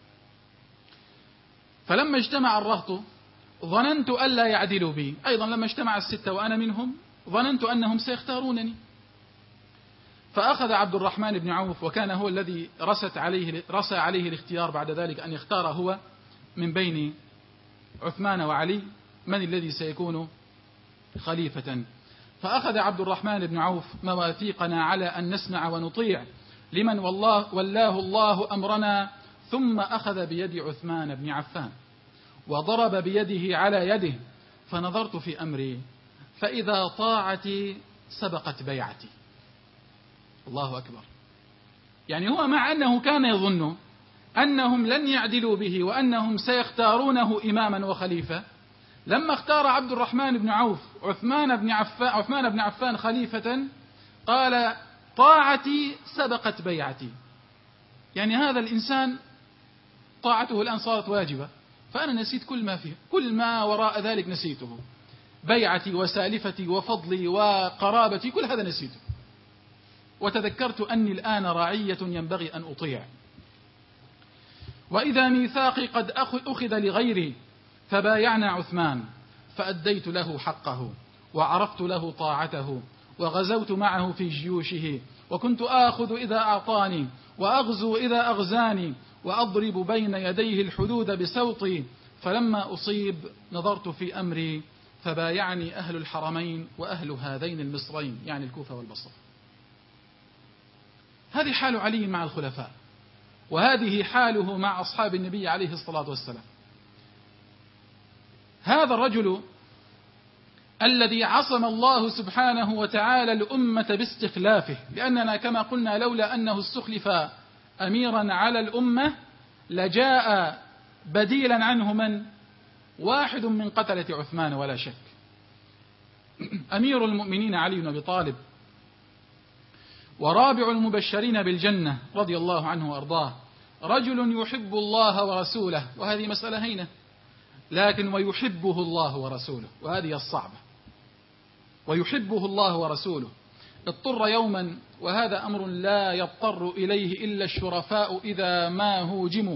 فلما اجتمع الرهط ظننت ألا يعدلوا بي، أيضا لما اجتمع ال6 وأنا منهم ظننت أنهم سيختارونني، فأخذ عبد الرحمن بن عوف، وكان هو الذي رسى عليه الاختيار بعد ذلك أن يختار هو من بين عثمان وعلي من الذي سيكون خليفة. فأخذ عبد الرحمن بن عوف مواثيقنا على أن نسمع ونطيع لمن ولاه الله أمرنا، ثم أخذ بيد عثمان بن عفان وضرب بيده على يده، فنظرت في أمري فإذا طاعتي سبقت بيعتي. الله أكبر. يعني هو مع أنه كان يظن أنهم لن يعدلوا به وأنهم سيختارونه إماما وخليفة، لما اختار عبد الرحمن بن عوف عثمان بن عفان خليفة قال طاعتي سبقت بيعتي. يعني هذا الإنسان طاعته الآن صارت واجبة، فأنا نسيت كل ما فيه، كل ما وراء ذلك نسيته، بيعتي وسالفتي وفضلي وقرابتي كل هذا نسيته، وتذكرت أني الآن راعية ينبغي أن أطيع. وإذا ميثاقي قد أخذ لغيري فبايعنا عثمان، فأديت له حقه وعرفت له طاعته، وغزوت معه في جيوشه، وكنت آخذ إذا أعطاني وأغزو إذا أغزاني، وأضرب بين يديه الحدود بسوطي، فلما أصيب نظرت في أمري فبايعني أهل الحرمين وأهل هذين المصرين، يعني الكوفة والبصرة. هذه حال علي مع الخلفاء، وهذه حاله مع أصحاب النبي عليه الصلاة والسلام. هذا الرجل الذي عصم الله سبحانه وتعالى الأمة باستخلافه، لأننا كما قلنا لولا أنه استخلف أميرا على الأمة لجاء بديلا عنه من؟ واحد من قتلة عثمان ولا شك. أمير المؤمنين علي بن أبي طالب، ورابع المبشرين بالجنة رضي الله عنه وأرضاه، رجل يحب الله ورسوله، وهذه مسألة هينة، لكن ويحبه الله ورسوله، وهذه الصعبة. ويحبه الله ورسوله، اضطر يوما، وهذا أمر لا يضطر إليه إلا الشرفاء إذا ما هوجموا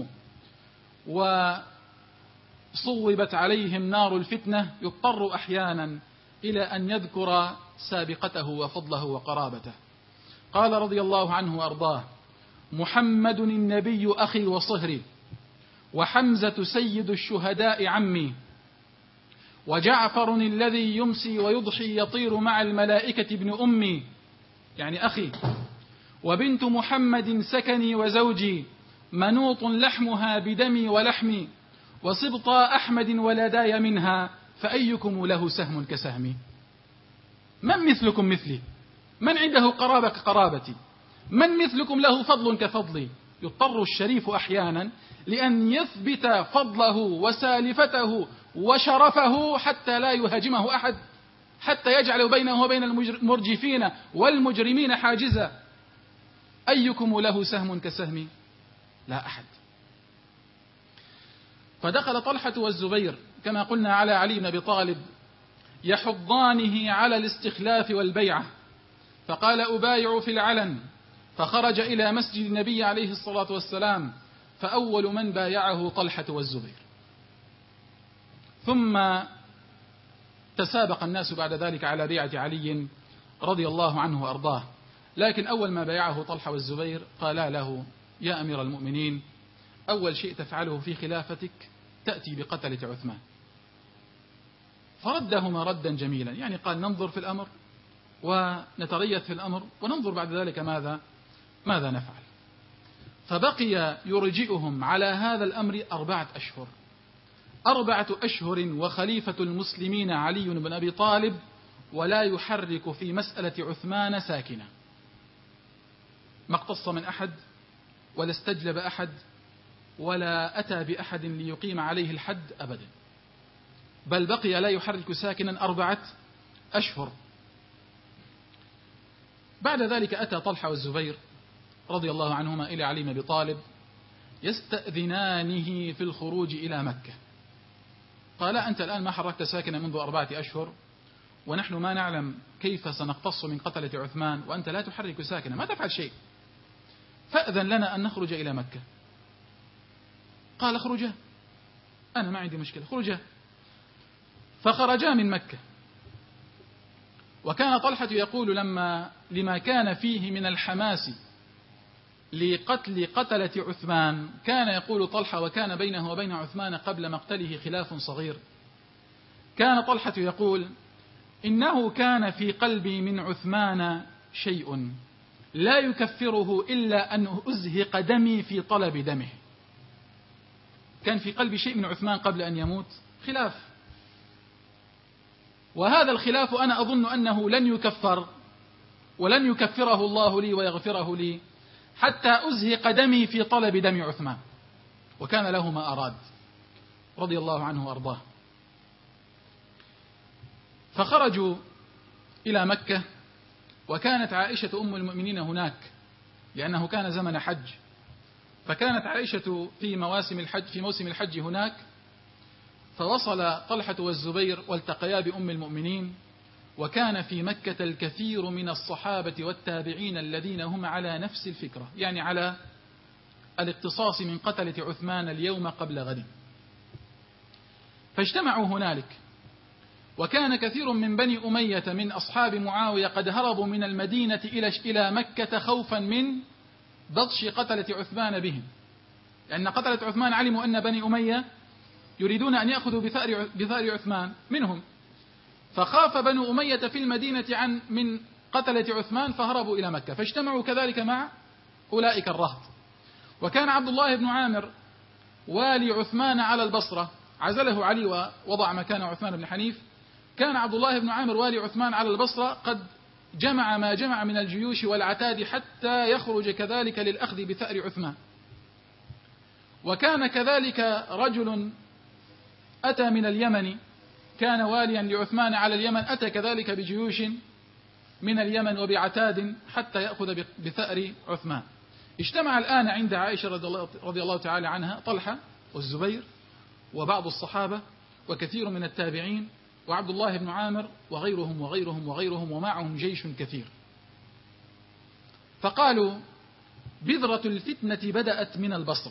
وصوبت عليهم نار الفتنة، يضطر أحيانا إلى أن يذكر سابقته وفضله وقرابته. قال رضي الله عنه وأرضاه: محمد النبي أخي وصهري، وحمزة سيد الشهداء عمي، وجعفر الذي يمسي ويضحي يطير مع الملائكة ابن أمي، يعني أخي، وبنت محمد سكني وزوجي، منوط لحمها بدمي ولحمي، وسبطا أحمد ولداي منها، فأيكم له سهم كسهمي. من مثلكم مثلي؟ من عنده قرابة كقرابتي؟ من مثلكم له فضل كفضلي؟ يضطر الشريف أحيانا لأن يثبت فضله وسالفته وشرفه حتى لا يهاجمه أحد، حتى يجعل بينه وبين المرجفين والمجرمين حاجزا. أيكم له سهم كسهمي؟ لا أحد. فدخل طلحة والزبير كما قلنا على علي بن أبي طالب يحضانه على الاستخلاف والبيعة، فقال: أبايع في العلن. فخرج إلى مسجد النبي عليه الصلاة والسلام، فأول من بايعه طلحة والزبير، ثم تسابق الناس بعد ذلك على بيعة علي رضي الله عنه وأرضاه. لكن أول ما بايعه طلحة والزبير قالا له: يا أمير المؤمنين، أول شيء تفعله في خلافتك تأتي بقتلة عثمان. فردهما ردا جميلا، يعني قال: ننظر في الأمر ونتريث في الأمر وننظر بعد ذلك ماذا نفعل. فبقي يرجئهم على هذا الأمر 4 أشهر، 4 أشهر وخليفة المسلمين علي بن أبي طالب، ولا يحرك في مسألة عثمان ساكنة، ما اقتص من أحد ولا استجلب أحد ولا أتى بأحد ليقيم عليه الحد أبدا، بل بقي لا يحرك ساكنا 4 أشهر. بعد ذلك أتى طلحة والزبير رضي الله عنهما إلى علي بن أبي طالب يستأذنانه في الخروج إلى مكة. قال: أنت الآن ما حركت ساكنا منذ 4 أشهر، ونحن ما نعلم كيف سنقتص من قتلة عثمان، وأنت لا تحرك ساكنا، ما تفعل شيء، فأذن لنا أن نخرج إلى مكة. قال: اخرجا، أنا ما عندي مشكلة، خرجا. فخرجا من مكة. وكان طلحة يقول لما لما كان فيه من الحماس لقتل قتلة عثمان، كان يقول طلحة، وكان بينه وبين عثمان قبل مقتله خلاف صغير، كان طلحة يقول: إنه كان في قلبي من عثمان شيء لا يكفره إلا أن أزهق دمي في طلب دمه. كان في قلبي شيء من عثمان قبل أن يموت خلاف، وهذا الخلاف أنا أظن أنه لن يكفر ولن يكفره الله لي ويغفره لي حتى أزهق دمي في طلب دم عثمان. وكان له ما أراد رضي الله عنه وأرضاه. فخرجوا إلى مكة، وكانت عائشة أم المؤمنين هناك لأنه كان زمن حج، فكانت عائشة في موسم الحج هناك، فوصل طلحة والزبير والتقيا بأم المؤمنين. وكان في مكة الكثير من الصحابة والتابعين الذين هم على نفس الفكرة، يعني على الاقتصاص من قتلة عثمان اليوم قبل غد، فاجتمعوا هنالك. وكان كثير من بني أمية من أصحاب معاوية قد هربوا من المدينة إلى مكة خوفا من بطش قتلة عثمان بهم، لأن قتلة عثمان علموا أن بني أمية يريدون أن يأخذوا بثأر عثمان منهم، فخاف بنو أمية في المدينة من قتلة عثمان فهربوا إلى مكة، فاجتمعوا كذلك مع أولئك الرهط. وكان عبد الله بن عامر والي عثمان على البصرة، عزله علي ووضع مكان عثمان بن حنيف. كان عبد الله بن عامر والي عثمان على البصرة قد جمع ما جمع من الجيوش والعتاد حتى يخرج كذلك للأخذ بثأر عثمان. وكان كذلك رجل أتى من اليمن، كان واليا لعثمان على اليمن، أتى كذلك بجيوش من اليمن وبعتاد حتى يأخذ بثأر عثمان. اجتمع الآن عند عائشة رضي الله تعالى عنها طلحة والزبير وبعض الصحابة وكثير من التابعين وعبد الله بن عامر وغيرهم وغيرهم وغيرهم، ومعهم جيش كثير. فقالوا: بذرة الفتنة بدأت من البصرة،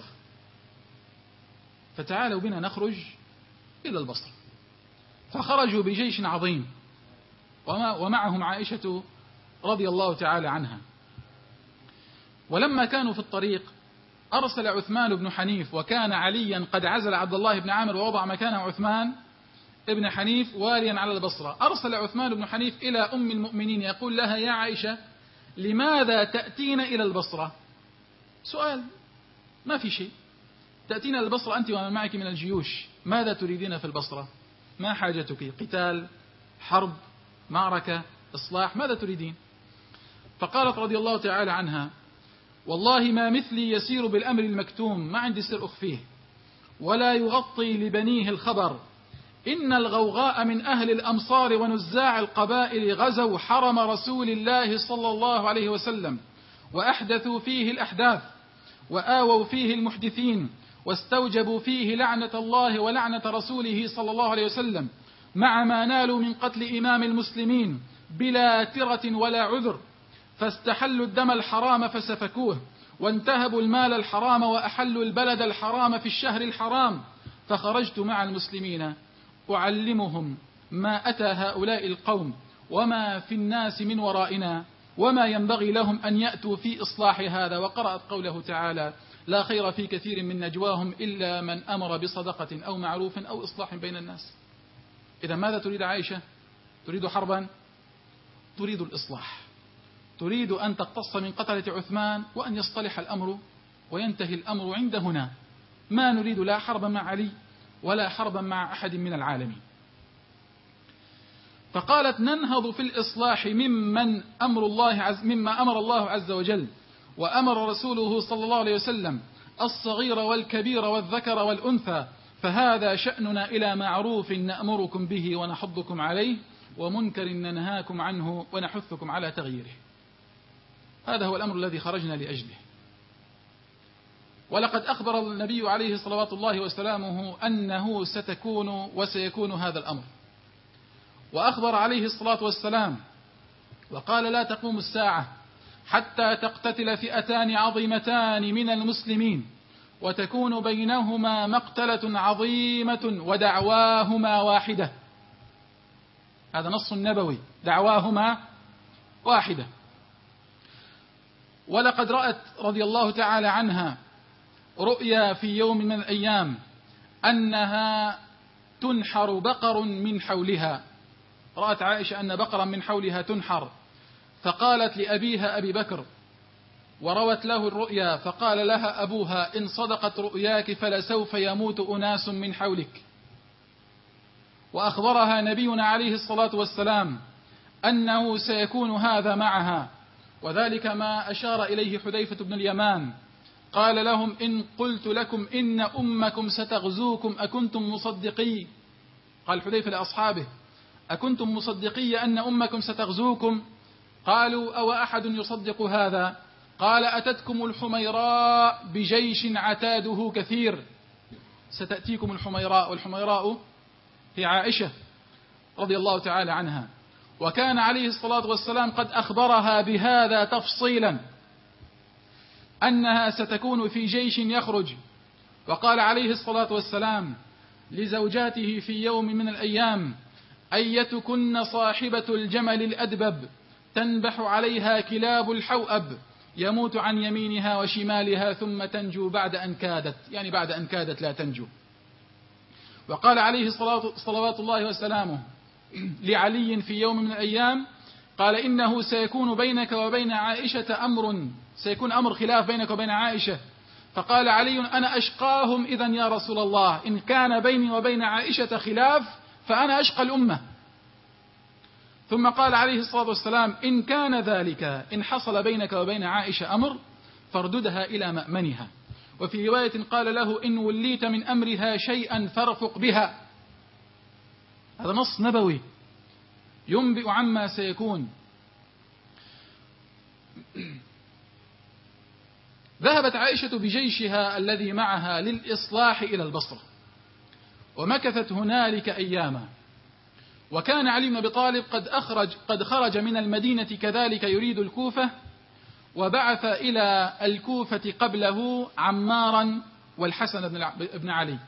فتعالوا بنا نخرج إلى البصرة. فخرجوا بجيش عظيم ومعهم عائشة رضي الله تعالى عنها. ولما كانوا في الطريق أرسل عثمان بن حنيف، وكان عليا قد عزل عبد الله بن عامر ووضع مكانه عثمان ابن حنيف واليا على البصرة. أرسل عثمان بن حنيف إلى أم المؤمنين يقول لها: يا عائشة، لماذا تأتين إلى البصرة؟ سؤال، ما في شيء، تأتين إلى البصرة أنت ومن معك من الجيوش، ماذا تريدين في البصرة؟ ما حاجتك؟ قتال، حرب، معركة، إصلاح، ماذا تريدين؟ فقالت رضي الله تعالى عنها: والله ما مثلي يسير بالأمر المكتوم، ما عندي سر أخفيه، ولا يغطي لبنيه الخبر. إن الغوغاء من أهل الأمصار ونزاع القبائل غزوا حرم رسول الله صلى الله عليه وسلم، وأحدثوا فيه الأحداث، وآووا فيه المحدثين، واستوجبوا فيه لعنة الله ولعنة رسوله صلى الله عليه وسلم، مع ما نالوا من قتل إمام المسلمين بلا ترة ولا عذر. فاستحلوا الدم الحرام فسفكوه، وانتهبوا المال الحرام، وأحلوا البلد الحرام في الشهر الحرام. فخرجت مع المسلمين أعلمهم ما أتى هؤلاء القوم وما في الناس من ورائنا، وما ينبغي لهم أن يأتوا في إصلاح هذا. وقرأت قوله تعالى: لا خير في كثير من نجواهم إلا من أمر بصدقة أو معروف أو إصلاح بين الناس. إذا ماذا تريد عائشة؟ تريد حربا؟ تريد الإصلاح، تريد أن تقتص من قتلة عثمان وأن يصطلح الأمر وينتهي الأمر عند هنا. ما نريد لا حربا مع علي ولا حربا مع أحد من العالمين. فقالت: ننهض في الإصلاح مما أمر الله عز وجل وأمر رسوله صلى الله عليه وسلم، الصغير والكبير والذكر والأنثى، فهذا شأننا إلى معروف نأمركم به ونحضكم عليه، ومنكر ننهاكم عنه ونحثكم على تغييره. هذا هو الأمر الذي خرجنا لأجله. ولقد أخبر النبي عليه صلوات الله وسلامه أنه ستكون وسيكون هذا الأمر، وأخبر عليه الصلاة والسلام وقال: لا تقوم الساعة حتى تقتتل فئتان عظيمتان من المسلمين، وتكون بينهما مقتلة عظيمة ودعواهما واحدة. هذا نص نبوي، دعواهما واحدة. ولقد رأت رضي الله تعالى عنها رؤيا في يوم من الأيام أنها تنحر بقر من حولها. رأت عائشة أن بقرا من حولها تنحر، فقالت لأبيها أبي بكر وروت له الرؤيا، فقال لها أبوها: إن صدقت رؤياك فلسوف يموت أناس من حولك. وأخبرها نبينا عليه الصلاة والسلام أنه سيكون هذا معها، وذلك ما أشار إليه حذيفة بن اليمان، قال لهم: إن قلت لكم إن أمكم ستغزوكم أكنتم مصدقي؟ قال حذيفة لأصحابه: أكنتم مصدقي أن أمكم ستغزوكم؟ قالوا: أو أحد يصدق هذا؟ قال: أتتكم الحميراء بجيش عتاده كثير. ستأتيكم الحميراء، والحميراء هي عائشة رضي الله تعالى عنها، وكان عليه الصلاة والسلام قد أخبرها بهذا تفصيلا، أنها ستكون في جيش يخرج. وقال عليه الصلاة والسلام لزوجاته في يوم من الأيام: أيتكن صاحبة الجمل الأدبب تنبح عليها كلاب الحوأب، يموت عن يمينها وشمالها ثم تنجو بعد أن كادت، يعني بعد أن كادت لا تنجو. وقال عليه صلوات الله وسلامه لعلي في يوم من الأيام، قال: إنه سيكون بينك وبين عائشة أمر، سيكون أمر خلاف بينك وبين عائشة. فقال علي: أنا أشقاهم إذن يا رسول الله، إن كان بيني وبين عائشة خلاف فأنا أشقى الأمة. ثم قال عليه الصلاة والسلام: إن كان ذلك، إن حصل بينك وبين عائشة أمر فارددها إلى مأمنها. وفي رواية قال له: إن وليت من أمرها شيئا فارفق بها. هذا نص نبوي ينبئ عما سيكون. ذهبت عائشة بجيشها الذي معها للإصلاح إلى البصرة، ومكثت هنالك أياما. وكان علي بن أبي طالب قد خرج من المدينة كذلك يريد الكوفة، وبعث إلى الكوفة قبله عمارا والحسن بن علي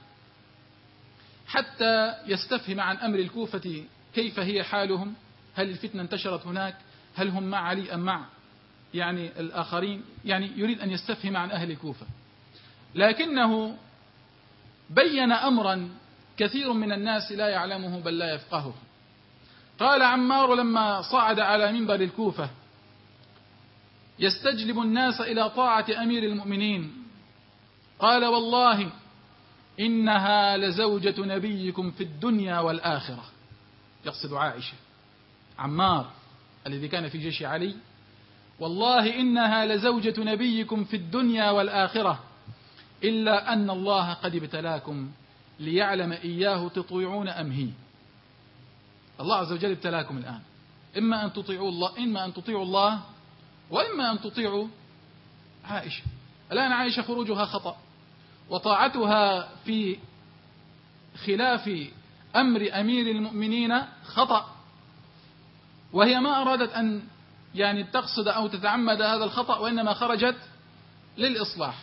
حتى يستفهم عن أمر الكوفة كيف هي حالهم، هل الفتنة انتشرت هناك، هل هم مع علي أم مع يعني الآخرين، يعني يريد أن يستفهم عن أهل الكوفة. لكنه بين أمرا كثير من الناس لا يعلمه بل لا يفقهه. قال عمار لما صعد على منبر الكوفة يستجلب الناس إلى طاعة أمير المؤمنين، قال: والله إنها لزوجة نبيكم في الدنيا والآخرة. يقصد عائشة. عمار الذي كان في جيش علي: والله إنها لزوجة نبيكم في الدنيا والآخرة، إلا أن الله قد ابتلاكم ليعلم إياه تطيعون أم هي. الله عز وجل ابتلاكم الآن، إما أن تطيعوا الله وإما أن تطيعوا عائشة. الآن عائشة خروجها خطأ، وطاعتها في خلاف أمر أمير المؤمنين خطأ، وهي ما أرادت أن يعني تقصد أو تتعمد هذا الخطأ، وإنما خرجت للإصلاح.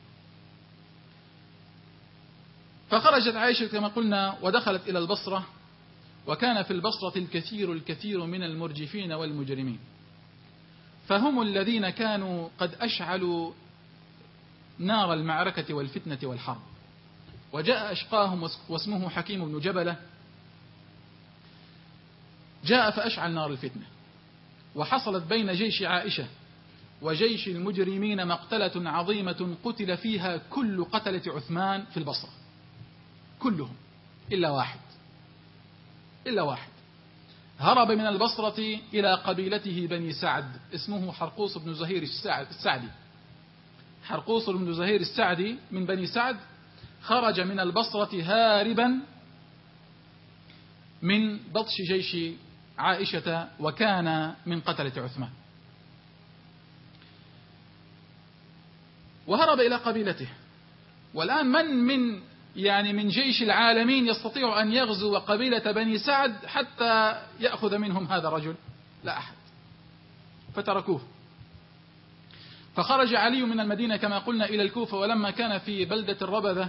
فخرجت عائشة كما قلنا ودخلت إلى البصرة، وكان في البصرة الكثير من المرجفين والمجرمين، فهم الذين كانوا قد أشعلوا نار المعركة والفتنة والحرب. وجاء أشقاهم واسمه حكيم بن جبلة، جاء فأشعل نار الفتنة، وحصلت بين جيش عائشة وجيش المجرمين مقتلة عظيمة قتل فيها كل قتلة عثمان في البصرة، كلهم إلا واحد هرب من البصرة إلى قبيلته بني سعد، اسمه حرقوس بن زهير السعدي. حرقوس بن زهير السعدي من بني سعد خرج من البصرة هاربا من بطش جيش عائشة، وكان من قتلة عثمان، وهرب إلى قبيلته. والآن من جيش العالمين يستطيع أن يغزو قبيلة بني سعد حتى يأخذ منهم هذا الرجل؟ لا أحد، فتركوه. فخرج علي من المدينة كما قلنا إلى الكوفة، ولما كان في بلدة الربذة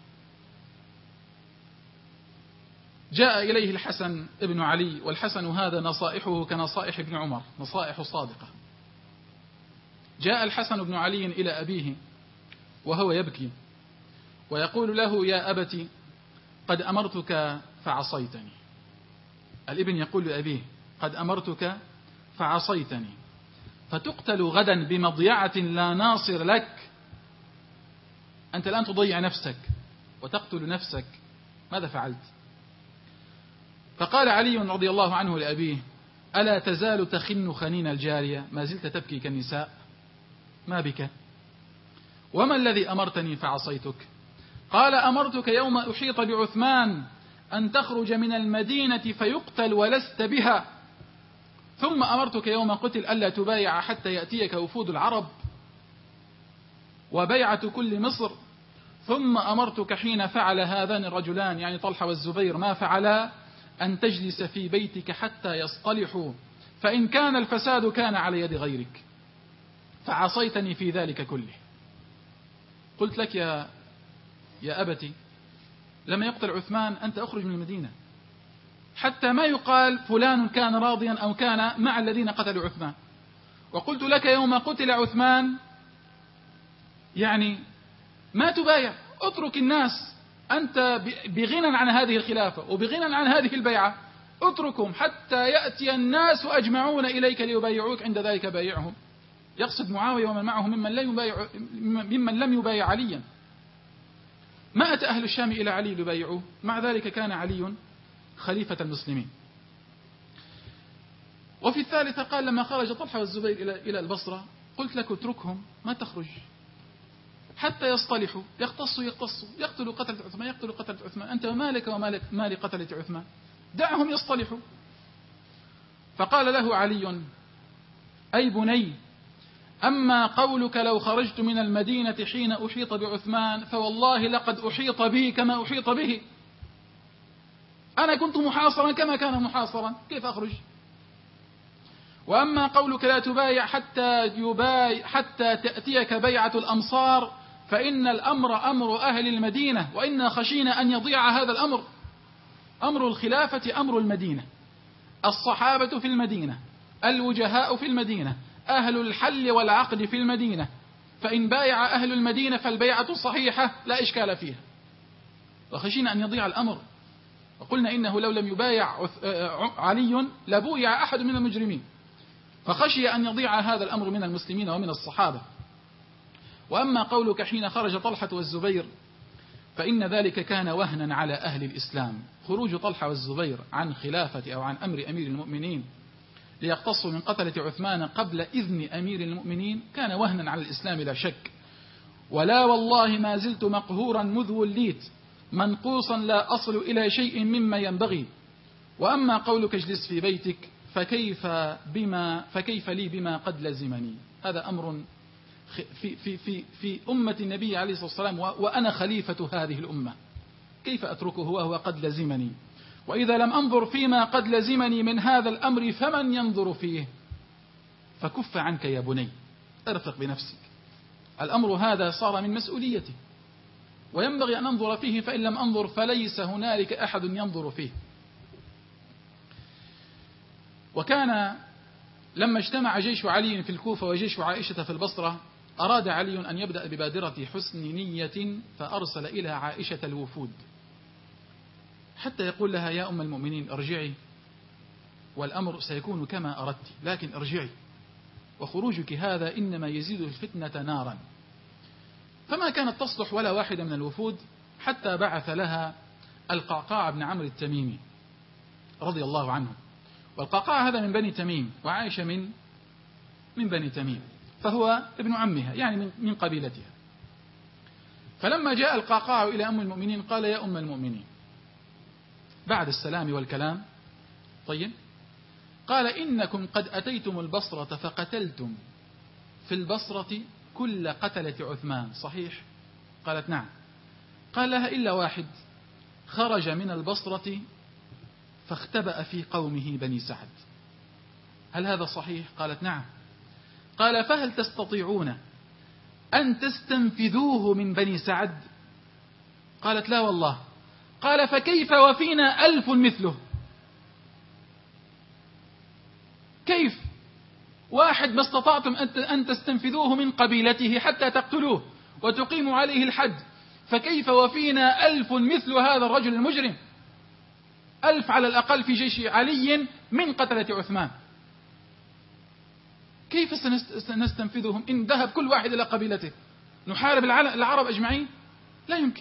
جاء إليه الحسن ابن علي، والحسن هذا نصائحه كنصائح ابن عمر، نصائح صادقة. جاء الحسن بن علي إلى أبيه وهو يبكي ويقول له: يا أبت قد أمرتك فعصيتني. الابن يقول لأبيه: قد أمرتك فعصيتني، فتقتل غدا بمضيعة لا ناصر لك. أنت الآن تضيع نفسك وتقتل نفسك، ماذا فعلت؟ فقال علي رضي الله عنه لأبيه: ألا تزال تخن خنين الجارية، ما زلت تبكي كالنساء؟ ما بك؟ وما الذي أمرتني فعصيتك؟ قال: أمرتك يوم أحيط بعثمان أن تخرج من المدينة فيقتل ولست بها، ثم أمرتك يوم قتل ألا تبايع حتى يأتيك وفود العرب وبيعة كل مصر، ثم أمرتك حين فعل هذان الرجلان يعني طلحة والزبير ما فعلا أن تجلس في بيتك حتى يصطلحوا، فإن كان الفساد كان على يد غيرك، فعصيتني في ذلك كله. قلت لك يا أبتي لما يقتل عثمان أنت أخرج من المدينة حتى ما يقال فلان كان راضيا أو كان مع الذين قتلوا عثمان. وقلت لك يوم قتل عثمان يعني ما تبايع، اترك الناس، أنت بغنى عن هذه الخلافة وبغنى عن هذه البيعة، اتركهم حتى يأتي الناس أجمعون إليك ليبايعوك، عند ذلك بايعهم. يقصد معاوية ومن معه ممن لم يبايع عليا. ما أتى أهل الشام إلى علي ليبايعوه، مع ذلك كان علي خليفة المسلمين. وفي الثالثة قال لما خرج طلحة والزبير إلى البصرة قلت لك اتركهم ما تخرج حتى يصطلحوا، يقتصوا يقتلوا قتلة عثمان، أنت ومالك مال قتلة عثمان، دعهم يصطلحوا. فقال له علي: أي بني، أما قولك لو خرجت من المدينة حين أحيط بعثمان فوالله لقد أحيط بي كما أحيط به، أنا كنت محاصرا كما كان محاصرا، كيف أخرج؟ وأما قولك لا تبايع حتى تأتيك بيعة الأمصار فإن الأمر أمر أهل المدينة، وإنا خشينا أن يضيع هذا الأمر. أمر الخلافة أمر المدينة، الصحابة في المدينة، الوجهاء في المدينة، أهل الحل والعقد في المدينة، فإن بايع أهل المدينة فالبيعة صحيحة لا إشكال فيها، وخشينا أن يضيع الأمر. وقلنا إنه لو لم يبايع علي لبويع أحد من المجرمين، فخشي أن يضيع هذا الأمر من المسلمين ومن الصحابة. وأما قولك حين خرج طلحة والزبير فإن ذلك كان وهنا على أهل الإسلام، خروج طلحة والزبير عن خلافة أو عن أمر أمير المؤمنين ليقتصوا من قتلة عثمان قبل إذن أمير المؤمنين كان وهنا على الإسلام لا شك. ولا والله ما زلت مقهورا مذ وليت منقوصا لا أصل إلى شيء مما ينبغي. وأما قولك اجلس في بيتك فكيف لي بما قد لزمني، هذا أمر في أمة النبي عليه الصلاة والسلام وأنا خليفة هذه الأمة، كيف أتركه وهو قد لزمني؟ وإذا لم أنظر فيما قد لزمني من هذا الأمر فمن ينظر فيه؟ فكف عنك يا بني، ارفق بنفسك، الأمر هذا صار من مسؤوليتي وينبغي أن أنظر فيه، فإن لم أنظر فليس هنالك أحد ينظر فيه. وكان لما اجتمع جيش علي في الكوفة وجيش عائشة في البصرة أراد علي أن يبدأ ببادرة حسن نية، فأرسل إلى عائشة الوفود حتى يقول لها: يا أم المؤمنين ارجعي، والأمر سيكون كما أردت، لكن ارجعي، وخروجك هذا إنما يزيد الفتنة نارا. فما كانت تصلح ولا واحدة من الوفود حتى بعث لها القعقاع بن عمرو التميمي رضي الله عنه، والقعقاع هذا من بني تميم وعائشة من بني تميم، فهو ابن عمها يعني من قبيلتها. فلما جاء القعقاع إلى أم المؤمنين قال: يا أم المؤمنين، بعد السلام والكلام طيب، قال: إنكم قد أتيتم البصرة فقتلتم في البصرة كل قتلة عثمان، صحيح؟ قالت: نعم. قال لها: إلا واحد خرج من البصرة فاختبأ في قومه بني سعد، هل هذا صحيح؟ قالت: نعم. قال: فهل تستطيعون أن تستنفذوه من بني سعد؟ قالت: لا والله. قال: فكيف وفينا 1000 مثله؟ كيف؟ واحد ما استطعتم أن تستنفذوه من قبيلته حتى تقتلوه وتقيموا عليه الحد، فكيف وفينا 1000 مثل هذا الرجل المجرم؟ 1000 على الأقل في جيش علي من قتلة عثمان، كيف سنستنفذهم إن ذهب كل واحد إلى قبيلته؟ نحارب العرب أجمعين؟ لا يمكن.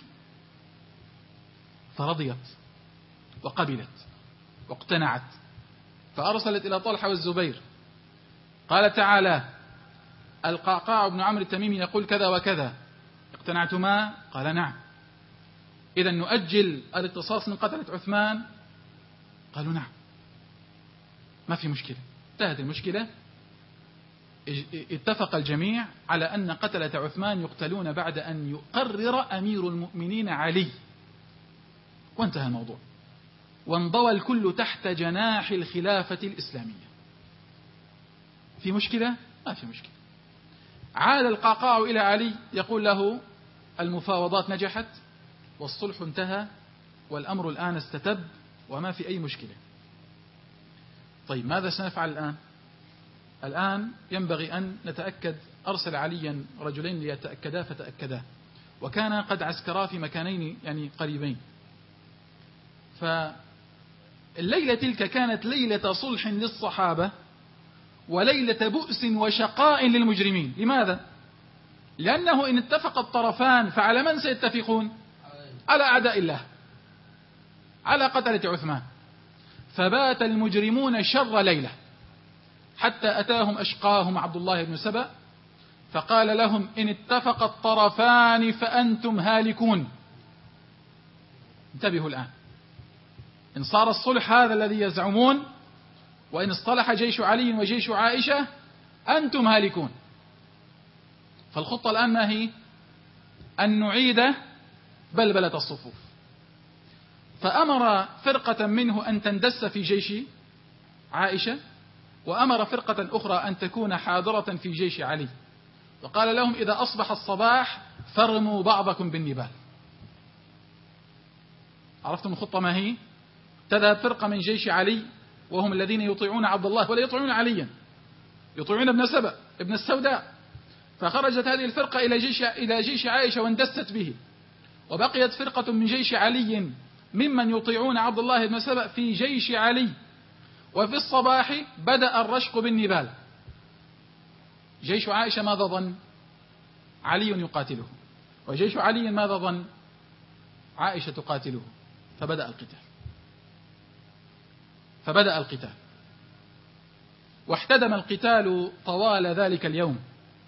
فرضيت وقبلت واقتنعت، فأرسلت إلى طلحة والزبير. قال تعالى: القعقاع بن عمرو التميمي يقول كذا وكذا، اقتنعتما؟ قال: نعم. إذا نؤجل الاقتصاص من قتلة عثمان؟ قالوا: نعم. ما في مشكلة، انتهت المشكلة. اتفق الجميع على أن قتلة عثمان يقتلون بعد أن يقرر أمير المؤمنين علي، وانتهى الموضوع، وانضوى الكل تحت جناح الخلافة الإسلامية. في مشكلة؟ ما في مشكلة. عاد القعقاع إلى علي يقول له: المفاوضات نجحت والصلح انتهى والأمر الآن استتب وما في أي مشكلة. طيب ماذا سنفعل الآن؟ الآن ينبغي أن نتأكد. أرسل عليا رجلين ليتأكدا فتأكدا، وكان قد عسكرا في مكانين يعني قريبين. فالليلة تلك كانت ليلة صلح للصحابة وليلة بؤس وشقاء للمجرمين. لماذا؟ لأنه إن اتفق الطرفان فعلى من سيتفقون؟ على أعداء الله، على قتلة عثمان. فبات المجرمون شر ليلة، حتى أتاهم أشقاهم عبد الله بن سبأ فقال لهم: إن اتفق الطرفان فأنتم هالكون. انتبهوا الآن، إن صار الصلح هذا الذي يزعمون، وإن اصطلح جيش علي وجيش عائشة، أنتم هالكون. فالخطة الآن ما هي؟ أن نعيد بلبلة الصفوف. فأمر فرقة منه أن تندس في جيش عائشة، وأمر فرقة أخرى أن تكون حاضرة في جيش علي، وقال لهم: إذا أصبح الصباح فرموا بعضكم بالنبال. عرفتم الخطة ما هي؟ تذهب فرقة من جيش علي وهم الذين يطيعون عبد الله ولا يطيعون عليا، يطيعون ابن سبأ ابن السوداء. فخرجت هذه الفرقة إلى جيش عائشة واندست به، وبقيت فرقة من جيش علي ممن يطيعون عبد الله بن سبأ في جيش علي. وفي الصباح بدأ الرشق بالنبال. جيش عائشة ماذا ظن؟ علي يقاتله. وجيش علي ماذا ظن؟ عائشة تقاتله. فبدأ القتال واحتدم القتال طوال ذلك اليوم.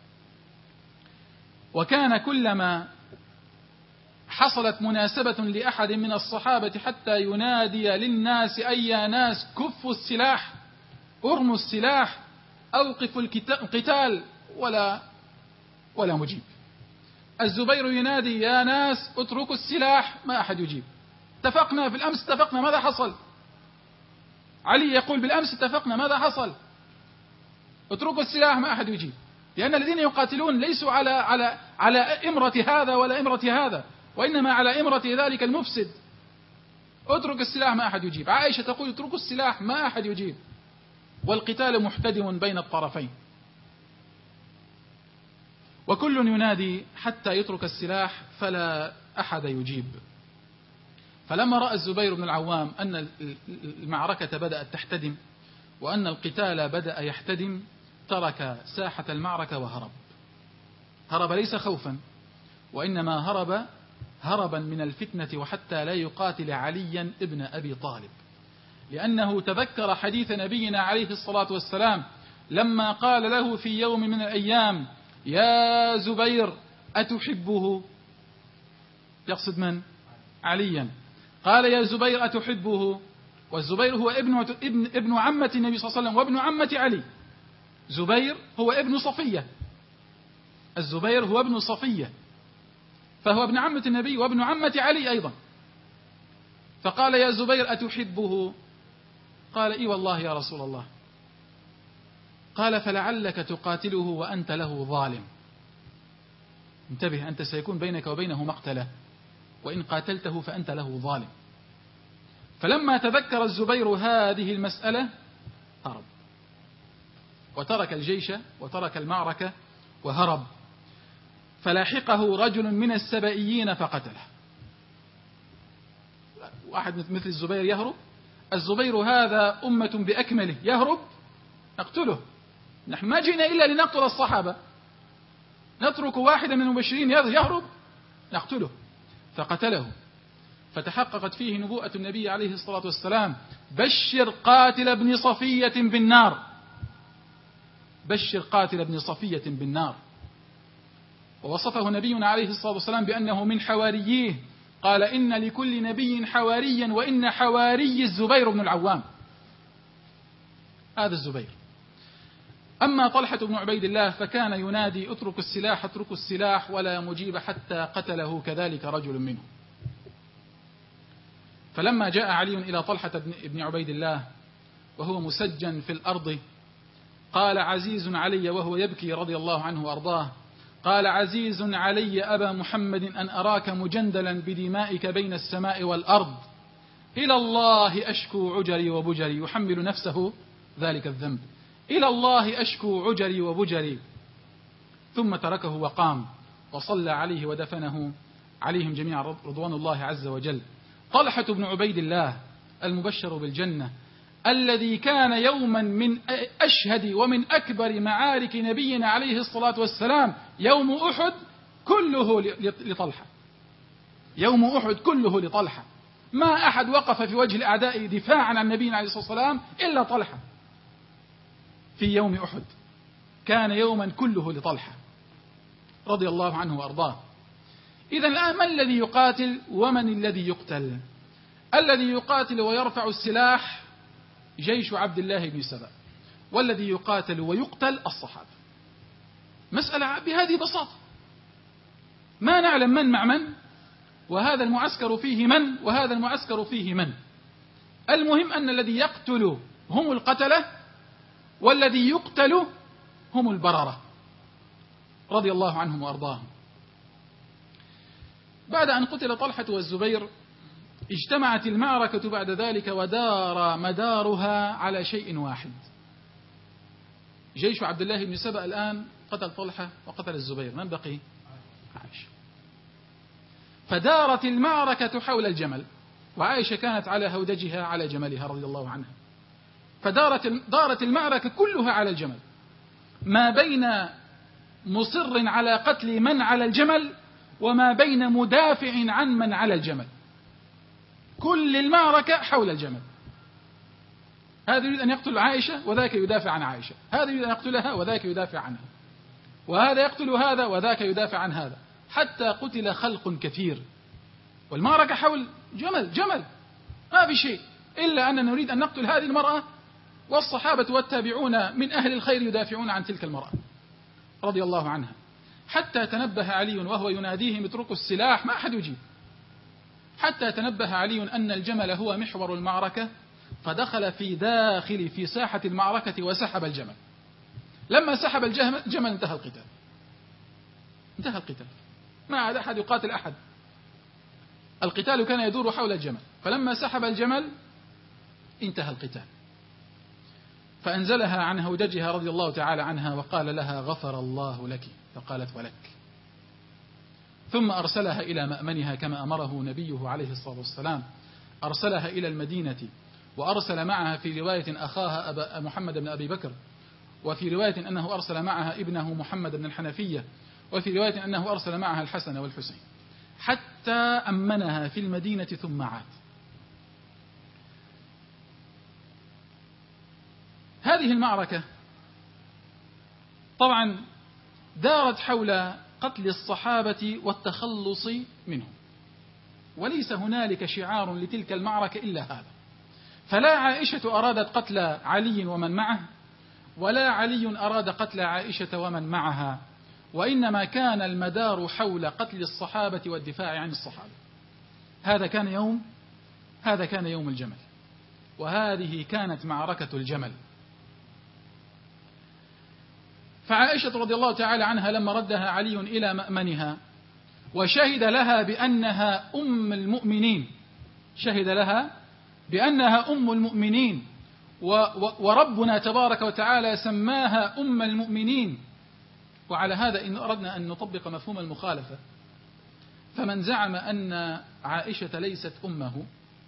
وكان كلما حصلت مناسبة لأحد من الصحابة حتى ينادي للناس: أي ناس كفوا السلاح، ارموا السلاح، أوقفوا القتال، ولا مجيب. الزبير ينادي: يا ناس اتركوا السلاح، ما أحد يجيب. اتفقنا بالأمس، اتفقنا، ماذا حصل؟ علي يقول: بالأمس اتفقنا، ماذا حصل؟ اتركوا السلاح، ما أحد يجيب. لأن الذين يقاتلون ليسوا على إمرة هذا ولا إمرة هذا، وإنما على إمرة ذلك المفسد. اترك السلاح، ما أحد يجيب. عائشة تقول: اتركوا السلاح، ما أحد يجيب. والقتال محتدم بين الطرفين، وكل ينادي حتى يترك السلاح فلا أحد يجيب. فلما رأى الزبير بن العوام أن المعركة بدأت تحتدم وأن القتال بدأ يحتدم، ترك ساحة المعركة وهرب. هرب ليس خوفا، وإنما هرب هربا من الفتنة، وحتى لا يقاتل عليا ابن أبي طالب، لأنه تذكر حديث نبينا عليه الصلاة والسلام لما قال له في يوم من الأيام: يا زبير أتحبه؟ يقصد من؟ عليا. قال: يا زبير أتحبه؟ والزبير هو ابن عمة النبي صلى الله عليه وسلم وابن عمة علي. زبير هو ابن صفية، الزبير هو ابن صفية، فهو ابن عمة النبي وابن عمة علي أيضا. فقال: يا زبير أتحبه؟ قال: إي والله يا رسول الله. قال: فلعلك تقاتله وأنت له ظالم. انتبه، أنت سيكون بينك وبينه مقتلة، وإن قاتلته فأنت له ظالم. فلما تذكر الزبير هذه المسألة هرب. وترك الجيش وترك المعركة وهرب، فلاحقه رجل من السبائيين فقتله. واحد مثل الزبير يهرب، الزبير هذا أمة بأكمله يهرب نقتله. نحن ما جئنا إلا لنقتل الصحابة، نترك واحدا من المبشرين يهرب نقتله، فقتله. فتحققت فيه نبوءة النبي عليه الصلاة والسلام: بشر قاتل ابن صفية بالنار، بشر قاتل ابن صفية بالنار. ووصفه نبينا عليه الصلاة والسلام بأنه من حوارييه، قال: إن لكل نبي حواريا وإن حواري الزبير بن العوام. هذا الزبير. أما طلحة بن عبيد الله فكان ينادي: اتركوا السلاح اتركوا السلاح، ولا مجيب حتى قتله كذلك رجل منه. فلما جاء علي إلى طلحة بن عبيد الله وهو مسجن في الأرض قال: عزيز علي، وهو يبكي رضي الله عنه وأرضاه، قال: عزيز علي أبا محمد أن أراك مجندلا بدمائك بين السماء والأرض، إلى الله أشكو عجري وبجري. يحمل نفسه ذلك الذنب: إلى الله أشكو عجري وبجري. ثم تركه وقام وصلى عليه ودفنه عليهم جميعا رضوان الله عز وجل. طلحة بن عبيد الله المبشر بالجنة، الذي كان يوما من أشهد ومن أكبر معارك نبينا عليه الصلاة والسلام يوم أحد، كله لطلحة. يوم أحد كله لطلحة. ما أحد وقف في وجه الأعداء دفاعا عن نبينا عليه الصلاة والسلام إلا طلحة. في يوم أحد كان يوما كله لطلحة رضي الله عنه وأرضاه. إذن الآن من الذي يقاتل ومن الذي يقتل؟ الذي يقاتل ويرفع السلاح جيش عبد الله بن سبأ، والذي يقاتل ويقتل الصحابة. مسألة بهذه بساطة، ما نعلم من مع من، وهذا المعسكر فيه من وهذا المعسكر فيه من. المهم أن الذي يقتل هم القتلة، والذي يقتل هم البررة رضي الله عنهم وأرضاهم. بعد أن قتل طلحة والزبير اجتمعت المعركة بعد ذلك ودار مدارها على شيء واحد. جيش عبد الله بن سبأ الآن قتل طلحة وقتل الزبير، من بقي؟ عائشة. فدارت المعركة حول الجمل، وعائشة كانت على هودجها على جملها رضي الله عنها. فدارت المعركة كلها على الجمل، ما بين مصر على قتل من على الجمل وما بين مدافع عن من على الجمل. كل المعركة حول الجمل. هذا يريد أن يقتل عائشة وذاك يدافع عن عائشة، هذا يريد أن يقتلها وذاك يدافع عنها، وهذا يقتل هذا وذاك يدافع عن هذا، حتى قتل خلق كثير. والمعركة حول جمل ما في شيء إلا أننا نريد أن نقتل هذه المرأة، والصحابة والتابعون من أهل الخير يدافعون عن تلك المرأة رضي الله عنها. حتى تنبه علي وهو يناديهم اتركوا السلاح، ما أحد يجيب. حتى تنبه علي أن الجمل هو محور المعركة، فدخل في ساحة المعركة وسحب الجمل. لما سحب الجمل انتهى القتال، ما عاد أحد يقاتل أحد. القتال كان يدور حول الجمل، فلما سحب الجمل انتهى القتال. فأنزلها عن هودجها رضي الله تعالى عنها وقال لها غفر الله لك، فقالت ولك. ثم أرسلها إلى مأمنها كما أمره نبيه عليه الصلاة والسلام، أرسلها إلى المدينة، وأرسل معها في رواية أخاها محمد بن أبي بكر، وفي رواية أنه أرسل معها ابنه محمد بن الحنفية، وفي رواية أنه أرسل معها الحسن والحسين، حتى أمنها في المدينة ثم عاد. هذه المعركة طبعا دارت حول قتل الصحابة والتخلص منهم، وليس هنالك شعار لتلك المعركة إلا هذا. فلا عائشة أرادت قتل علي ومن معه، ولا علي أراد قتل عائشة ومن معها، وإنما كان المدار حول قتل الصحابة والدفاع عن الصحابة. هذا كان يوم الجمل، وهذه كانت معركة الجمل. فعائشة رضي الله تعالى عنها لما ردها علي إلى مأمنها وشهد لها بأنها أم المؤمنين، وربنا تبارك وتعالى سماها أم المؤمنين. وعلى هذا إن أردنا أن نطبق مفهوم المخالفة، فمن زعم أن عائشة ليست أمه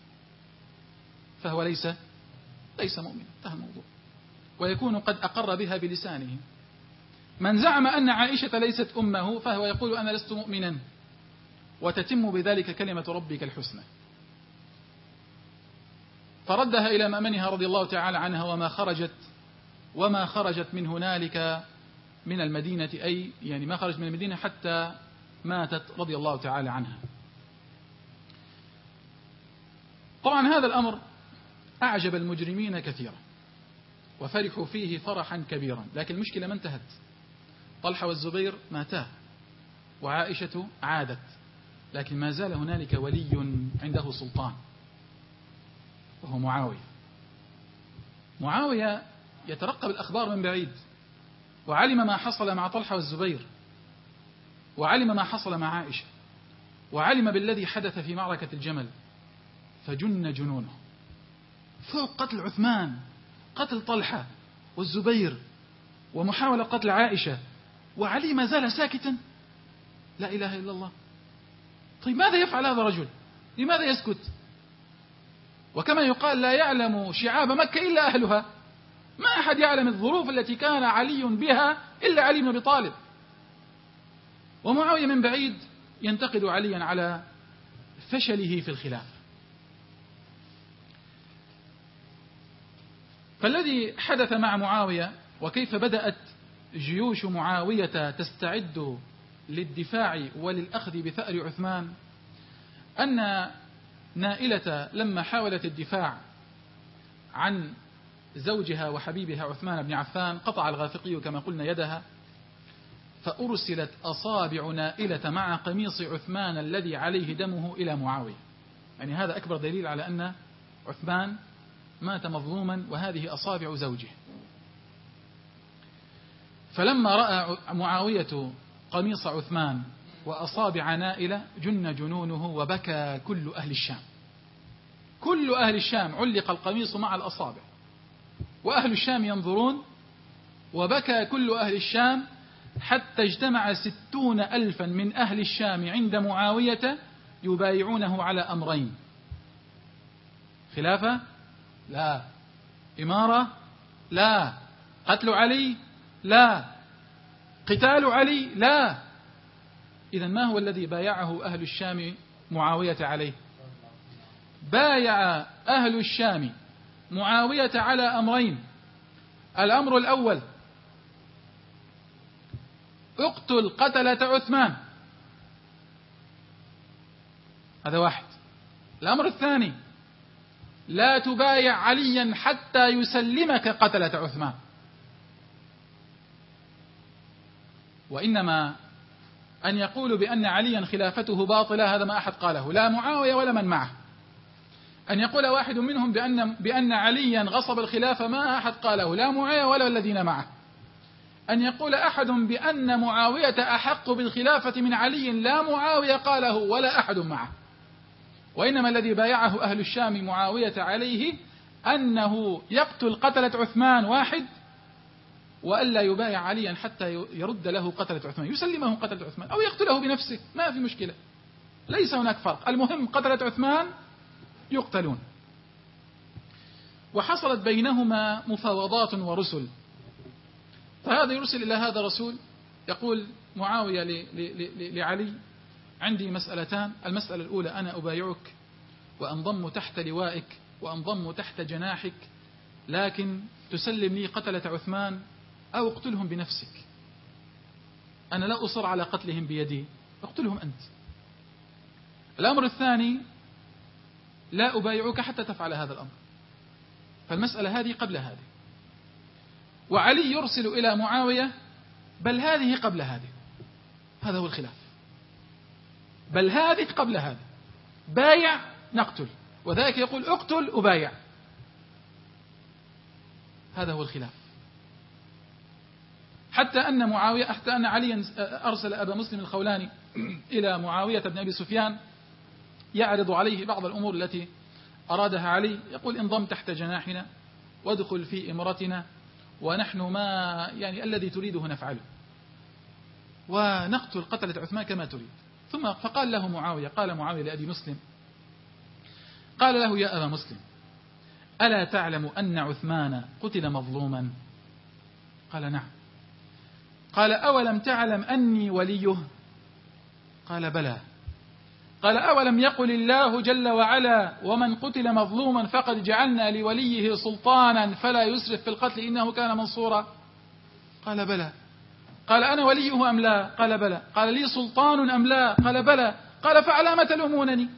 فهو ليس مؤمن، انتهى الموضوع، ويكون قد أقر بها بلسانه. من زعم أن عائشة ليست أمه فهو يقول أنا لست مؤمنا، وتتم بذلك كلمة ربك الحسنى. فردها إلى مأمنها رضي الله تعالى عنها، وما خرجت من هنالك من المدينة، أي يعني ما خرجت من المدينة حتى ماتت رضي الله تعالى عنها. طبعا هذا الأمر أعجب المجرمين كثيرا وفرحوا فيه فرحا كبيرا، لكن المشكلة ما انتهت. طلحة والزبير ماتا وعائشة عادت، لكن ما زال هنالك ولي عنده سلطان وهو معاوية يترقب الأخبار من بعيد، وعلم ما حصل مع طلحة والزبير، وعلم ما حصل مع عائشة، وعلم بالذي حدث في معركة الجمل، فجن جنونه فوق قتل عثمان، قتل طلحة والزبير، ومحاولة قتل عائشة، وعلي ما زال ساكتا. لا إله إلا الله. طيب ماذا يفعل هذا الرجل؟ لماذا يسكت؟ وكما يقال لا يعلم شعاب مكة إلا أهلها، ما أحد يعلم الظروف التي كان علي بها إلا علي بن أبي طالب. ومعاوية من بعيد ينتقد عليا على فشله في الخلافة. فالذي حدث مع معاوية وكيف بدأت جيوش معاوية تستعد للدفاع وللأخذ بثأر عثمان، أن نائلة لما حاولت الدفاع عن زوجها وحبيبها عثمان بن عفان قطع الغافقي كما قلنا يدها، فأرسلت أصابع نائلة مع قميص عثمان الذي عليه دمه إلى معاوية. يعني هذا أكبر دليل على أن عثمان مات مظلوما، وهذه أصابع زوجه. فلما رأى معاوية قميص عثمان وأصابع نائلة جن جنونه وبكى كل أهل الشام. كل أهل الشام علق القميص مع الأصابع، وأهل الشام ينظرون، وبكى كل أهل الشام حتى اجتمع 60,000 من أهل الشام عند معاوية يبايعونه على أمرين: خلافة لا، إمارة لا، قتل علي لا، قتال علي لا. إذن ما هو الذي بايعه أهل الشام معاوية عليه؟ بايع أهل الشام معاوية على أمرين: الأمر الأول اقتل قتلة عثمان، هذا واحد. الأمر الثاني لا تبايع عليا حتى يسلمك قتلة عثمان. وإنما أن يقولوا بأن عليا خلافته باطلة هذا ما أحد قاله، لا معاوية ولا من معه. أن يقول واحد منهم بأن عليا غصب الخلافة ما أحد قاله، لا معاوية ولا الذين معه. أن يقول أحد بأن معاوية أحق بالخلافة من علي، لا معاوية قاله ولا أحد معه. وإنما الذي بايعه أهل الشام معاوية عليه أنه يقتل قتلة عثمان واحد، وألا يبايع عليا حتى يرد له قتلة عثمان، يسلمه قتلة عثمان أو يقتله بنفسه، ما في مشكلة، ليس هناك فرق، المهم قتلة عثمان يقتلون. وحصلت بينهما مفاوضات ورسل، فهذا يرسل إلى هذا الرسول يقول معاوية لعلي: عندي مسألتان، المسألة الأولى أنا أبايعك وأنضم تحت لوائك وأنضم تحت جناحك، لكن تسلم لي قتلة عثمان أو اقتلهم بنفسك، أنا لا أصر على قتلهم بيدي، اقتلهم أنت. الأمر الثاني لا أبايعك حتى تفعل هذا الأمر. فالمسألة هذه قبل هذه، وعلي يرسل إلى معاوية بل هذه قبل هذه، هذا هو الخلاف، بل هذه قبل هذه، بايع نقتل، وذلك يقول اقتل أبايع، هذا هو الخلاف. حتى أن عليا أرسل أبا مسلم الخولاني إلى معاوية بن أبي سفيان يعرض عليه بعض الأمور التي أرادها علي، يقول انضم تحت جناحنا وادخل في إمرتنا ونحن ما يعني الذي تريده نفعله، ونقتل قتلة عثمان كما تريد. ثم فقال له معاوية، قال معاوية لأبي مسلم، قال له: يا أبا مسلم، ألا تعلم أن عثمان قتل مظلوما؟ قال: نعم. قال: أولم تعلم أني وليه؟ قال: بلى. قال: أولم يقل الله جل وعلا: ومن قتل مظلوما فقد جعلنا لوليه سلطانا فلا يسرف في القتل إنه كان منصورا؟ قال: بلى. قال: أنا وليه أم لا؟ قال: بلى. قال: لي سلطان أم لا؟ قال: بلى. قال: فعلى ما تلومونني؟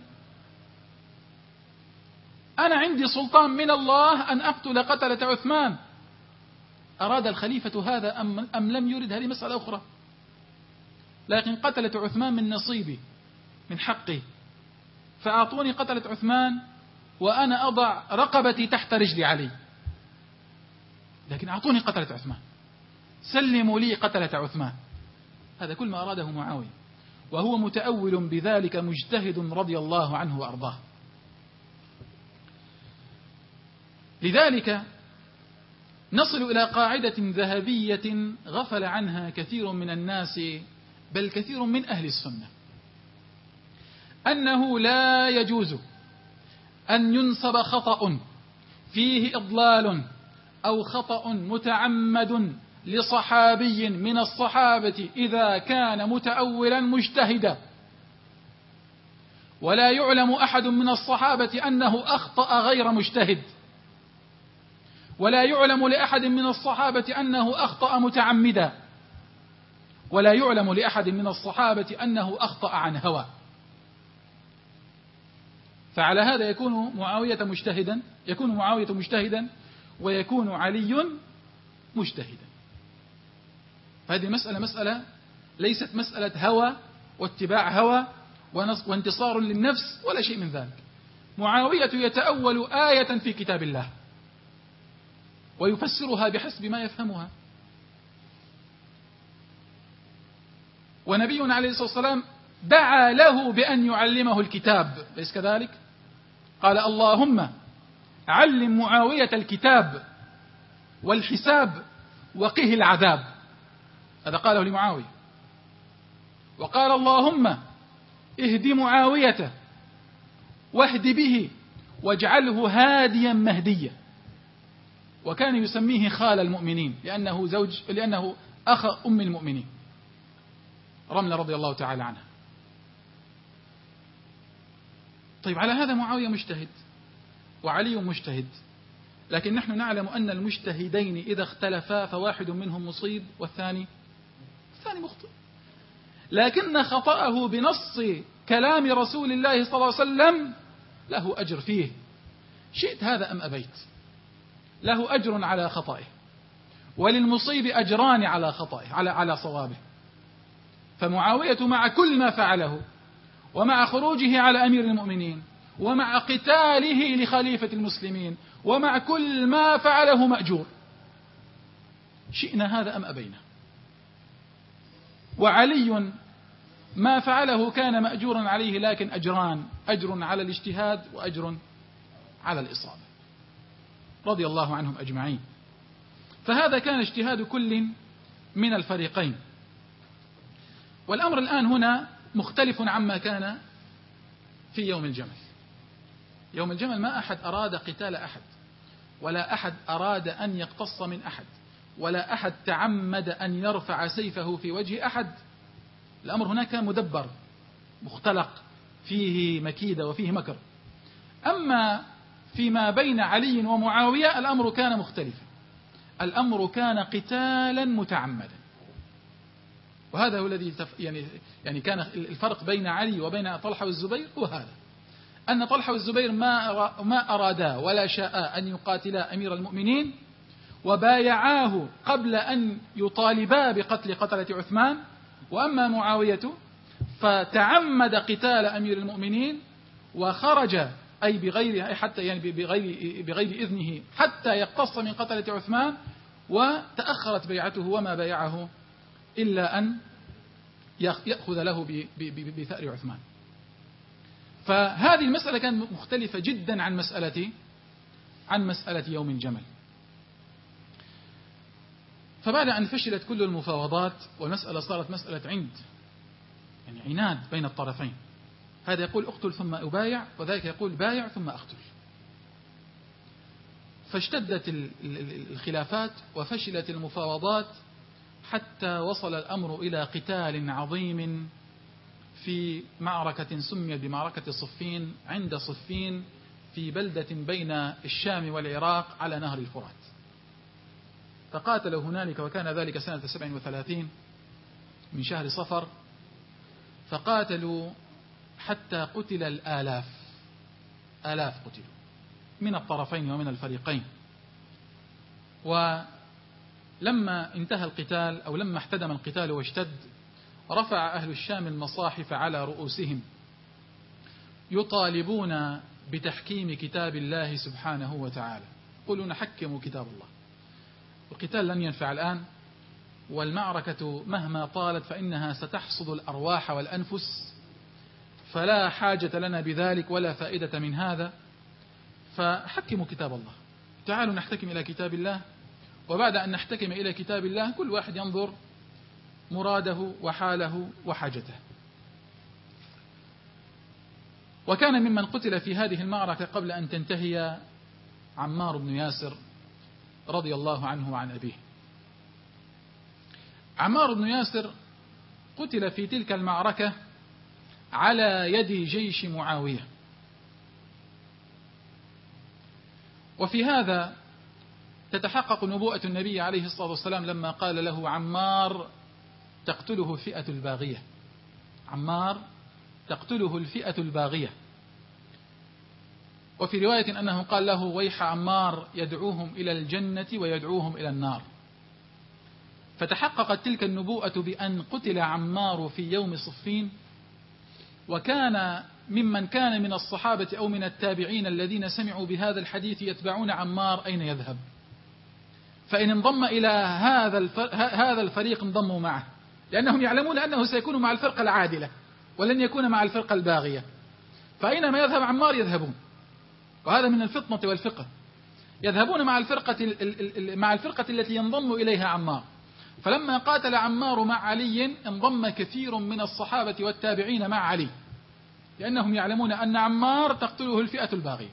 أنا عندي سلطان من الله أن أقتل قتلة عثمان. أراد الخليفة هذا أم لم يرد؟ هذه مسألة أخرى، لكن قتلة عثمان من نصيبي، من حقي، فأعطوني قتلة عثمان وأنا أضع رقبتي تحت رجل علي، لكن أعطوني قتلة عثمان، سلموا لي قتلة عثمان. هذا كل ما أراده معاوية، وهو متأول بذلك مجتهد رضي الله عنه وأرضاه. لذلك نصل إلى قاعدة ذهبية غفل عنها كثير من الناس، بل كثير من أهل السنة، أنه لا يجوز أن ينسب خطأ فيه إضلال أو خطأ متعمد لصحابي من الصحابة إذا كان متأولا مجتهدا، ولا يعلم أحد من الصحابة أنه أخطأ غير مجتهد، ولا يعلم لأحد من الصحابة أنه أخطأ متعمدا، ولا يعلم لأحد من الصحابة أنه أخطأ عن هوى. فعلى هذا يكون معاوية مجتهدا ويكون علي مجتهدا. هذه مسألة ليست مسألة هوى واتباع هوى وانتصار للنفس ولا شيء من ذلك. معاوية يتأول آية في كتاب الله ويفسرها بحسب ما يفهمها، ونبينا عليه الصلاة والسلام دعا له بأن يعلمه الكتاب، ليس كذلك؟ قال: اللهم علم معاوية الكتاب والحساب وقه العذاب. هذا قاله لمعاوية. وقال: اللهم اهد معاوية واهد به واجعله هاديا مهديا. وكان يسميه خال المؤمنين لأنه أخ أم المؤمنين رملة رضي الله تعالى عنها. طيب، على هذا معاوية مجتهد وعلي مجتهد، لكن نحن نعلم أن المجتهدين إذا اختلفا فواحد منهم مصيب والثاني مخطئ، لكن خطأه بنص كلام رسول الله صلى الله عليه وسلم له أجر فيه، شئت هذا أم أبيت، له أجر على خطئه، وللمصيب أجران على خطئه على صوابه. فمعاوية مع كل ما فعله، ومع خروجه على أمير المؤمنين، ومع قتاله لخليفة المسلمين، ومع كل ما فعله مأجور، شئنا هذا أم أبينا. وعلي ما فعله كان مأجورا عليه، لكن أجران، أجر على الاجتهاد وأجر على الإصابة، رضي الله عنهم أجمعين. فهذا كان اجتهاد كل من الفريقين. والأمر الآن هنا مختلف عما كان في يوم الجمل. يوم الجمل ما أحد أراد قتال أحد، ولا أحد أراد أن يقتص من أحد، ولا أحد تعمد أن يرفع سيفه في وجه أحد. الأمر هناك كان مدبر مختلق، فيه مكيدة وفيه مكر. أما فيما بين علي ومعاوية الأمر كان مختلفا، الأمر كان قتالا متعمدا. وهذا هو الذي يعني كان الفرق بين علي وبين طلحة والزبير هو هذا، أن طلحة والزبير ما أرادا ولا شاء أن يقاتلا أمير المؤمنين، وبايعاه قبل أن يطالبا بقتل قتلة عثمان. وأما معاوية فتعمد قتال أمير المؤمنين وخرج، أي بغير حتى يعني بغير إذنه، حتى يقتص من قتلة عثمان، وتأخرت بيعته وما بايعه إلا أن يأخذ له بثأر عثمان. فهذه المسألة كانت مختلفة جدا عن مسألة يوم الجمل. فبعد أن فشلت كل المفاوضات والمسألة صارت مسألة عند، يعني عناد بين الطرفين، هذا يقول اقتل ثم أبايع، وذلك يقول بايع ثم أقتل. فاشتدت الخلافات وفشلت المفاوضات حتى وصل الأمر إلى قتال عظيم في معركة سميت بمعركة صفين، عند صفين في بلدة بين الشام والعراق على نهر الفرات. فقاتلوا هنالك، وكان ذلك سنة 37 من شهر صفر، فقاتلوا حتى قتل الآلاف، آلاف قتلوا من الطرفين ومن الفريقين. ولما انتهى القتال أو لما احتدم القتال واشتد، رفع أهل الشام المصاحف على رؤوسهم يطالبون بتحكيم كتاب الله سبحانه وتعالى، يقولون حكموا كتاب الله. القتال لن ينفع الآن، والمعركة مهما طالت فإنها ستحصد الأرواح والأنفس، فلا حاجة لنا بذلك ولا فائدة من هذا، فحكموا كتاب الله، تعالوا نحتكم إلى كتاب الله. وبعد أن نحتكم إلى كتاب الله كل واحد ينظر مراده وحاله وحاجته. وكان ممن قتل في هذه المعركة قبل أن تنتهي عمار بن ياسر رضي الله عنه وعن أبيه. عمار بن ياسر قتل في تلك المعركة على يد جيش معاوية. وفي هذا تتحقق نبوءة النبي عليه الصلاة والسلام لما قال له عمار تقتله الفئة الباغية، عمار تقتله الفئة الباغية. وفي رواية أنه قال له ويح عمار يدعوهم إلى الجنة ويدعوهم إلى النار. فتحققت تلك النبوءة بأن قتل عمار في يوم صفين. وكان ممن كان من الصحابة أو من التابعين الذين سمعوا بهذا الحديث يتبعون عمار أين يذهب، فإن انضم إلى هذا الفريق انضموا معه، لأنهم يعلمون أنه سيكون مع الفرقة العادلة ولن يكون مع الفرقة الباغية، فأينما يذهب عمار يذهبون. وهذا من الفطنة والفقه، يذهبون مع الفرقة التي ينضم إليها عمار. فلما قاتل عمار مع علي انضم كثير من الصحابة والتابعين مع علي، لأنهم يعلمون أن عمار تقتله الفئة الباغية.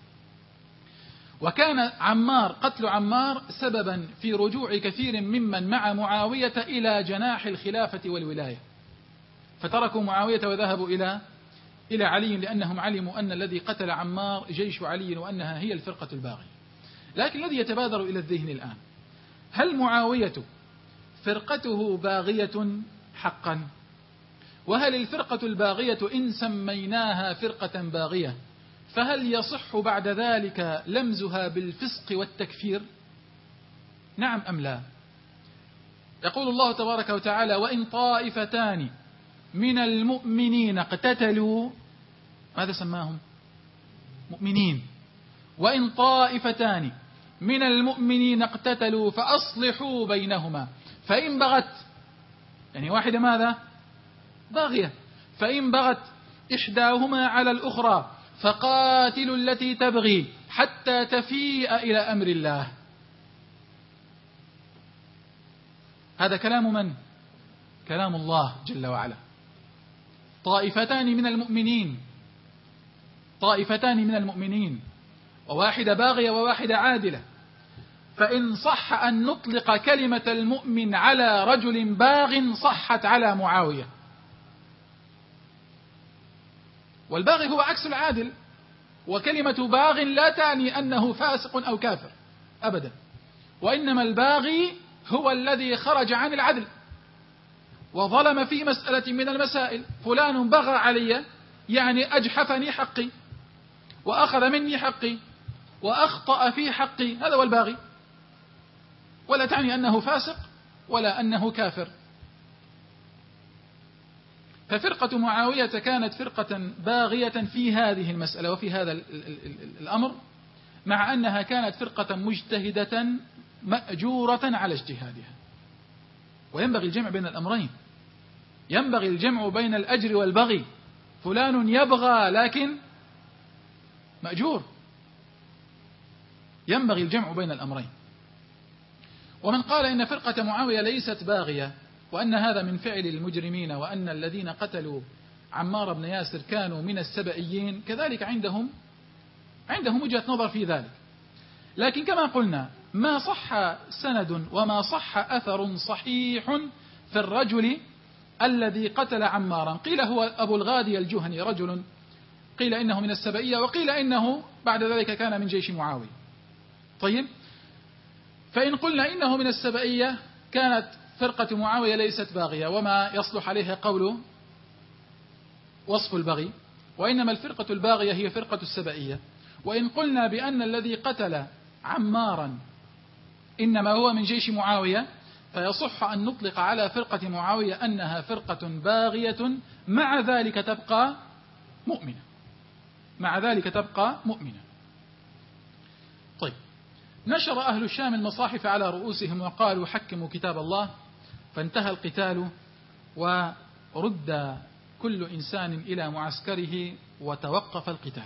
وكان قتل عمار سببا في رجوع كثير ممن مع معاوية إلى جناح الخلافة والولاية، فتركوا معاوية وذهبوا إلى علي، لأنهم علموا أن الذي قتل عمار جيش علي وأنها هي الفرقة الباغية. لكن الذي يتبادر إلى الذهن الآن، هل معاوية فرقته باغية حقا؟ وهل الفرقة الباغية إن سميناها فرقة باغية فهل يصح بعد ذلك لمزها بالفسق والتكفير؟ نعم أم لا؟ يقول الله تبارك وتعالى وإن طائفتان من المؤمنين اقتتلوا، ماذا سماهم؟ مؤمنين. وإن طائفتان من المؤمنين اقتتلوا فأصلحوا بينهما، فإن بغت، يعني واحدة ماذا؟ باغية، فإن بغت إحداهما على الأخرى فقاتلوا التي تبغي حتى تفيء إلى أمر الله. هذا كلام من؟ كلام الله جل وعلا. طائفتان من المؤمنين، وواحدة باغية وواحدة عادلة، فإن صح أن نطلق كلمة المؤمن على رجل باغ صحت على معاوية. والباغي هو عكس العادل، وكلمة باغ لا تعني أنه فاسق أو كافر أبدا، وإنما الباغي هو الذي خرج عن العدل وظلم في مسألة من المسائل. فلان بغى علي يعني أجحفني حقي وأخذ مني حقي وأخطأ في حقي، هذا هو الباغي، ولا تعني أنه فاسق ولا أنه كافر. ففرقة معاوية كانت فرقة باغية في هذه المسألة وفي هذا الأمر، مع أنها كانت فرقة مجتهدة مأجورة على اجتهادها. وينبغي الجمع بين الأمرين، ينبغي الجمع بين الأجر والبغي. فلان يبغى لكن مأجور، ينبغي الجمع بين الأمرين. ومن قال إن فرقة معاوية ليست باغية وأن هذا من فعل المجرمين وأن الذين قتلوا عمار بن ياسر كانوا من السبئيين، كذلك عندهم وجهة نظر في ذلك. لكن كما قلنا ما صح سند وما صح أثر صحيح في الرجل الذي قتل عمارا. قيل هو أبو الغادي الجهني، رجل قيل إنه من السبئية وقيل إنه بعد ذلك كان من جيش معاوية. طيب، فإن قلنا إنه من السبئية كانت فرقة معاوية ليست باغية وما يصلح عليها قول وصف البغي، وإنما الفرقة الباغية هي فرقة السبئية. وإن قلنا بأن الذي قتل عمارا إنما هو من جيش معاوية، فيصح أن نطلق على فرقة معاوية أنها فرقة باغية مع ذلك تبقى مؤمنة. طيب، نشر أهل الشام المصاحف على رؤوسهم وقالوا حكموا كتاب الله، فانتهى القتال ورد كل إنسان إلى معسكره وتوقف القتال.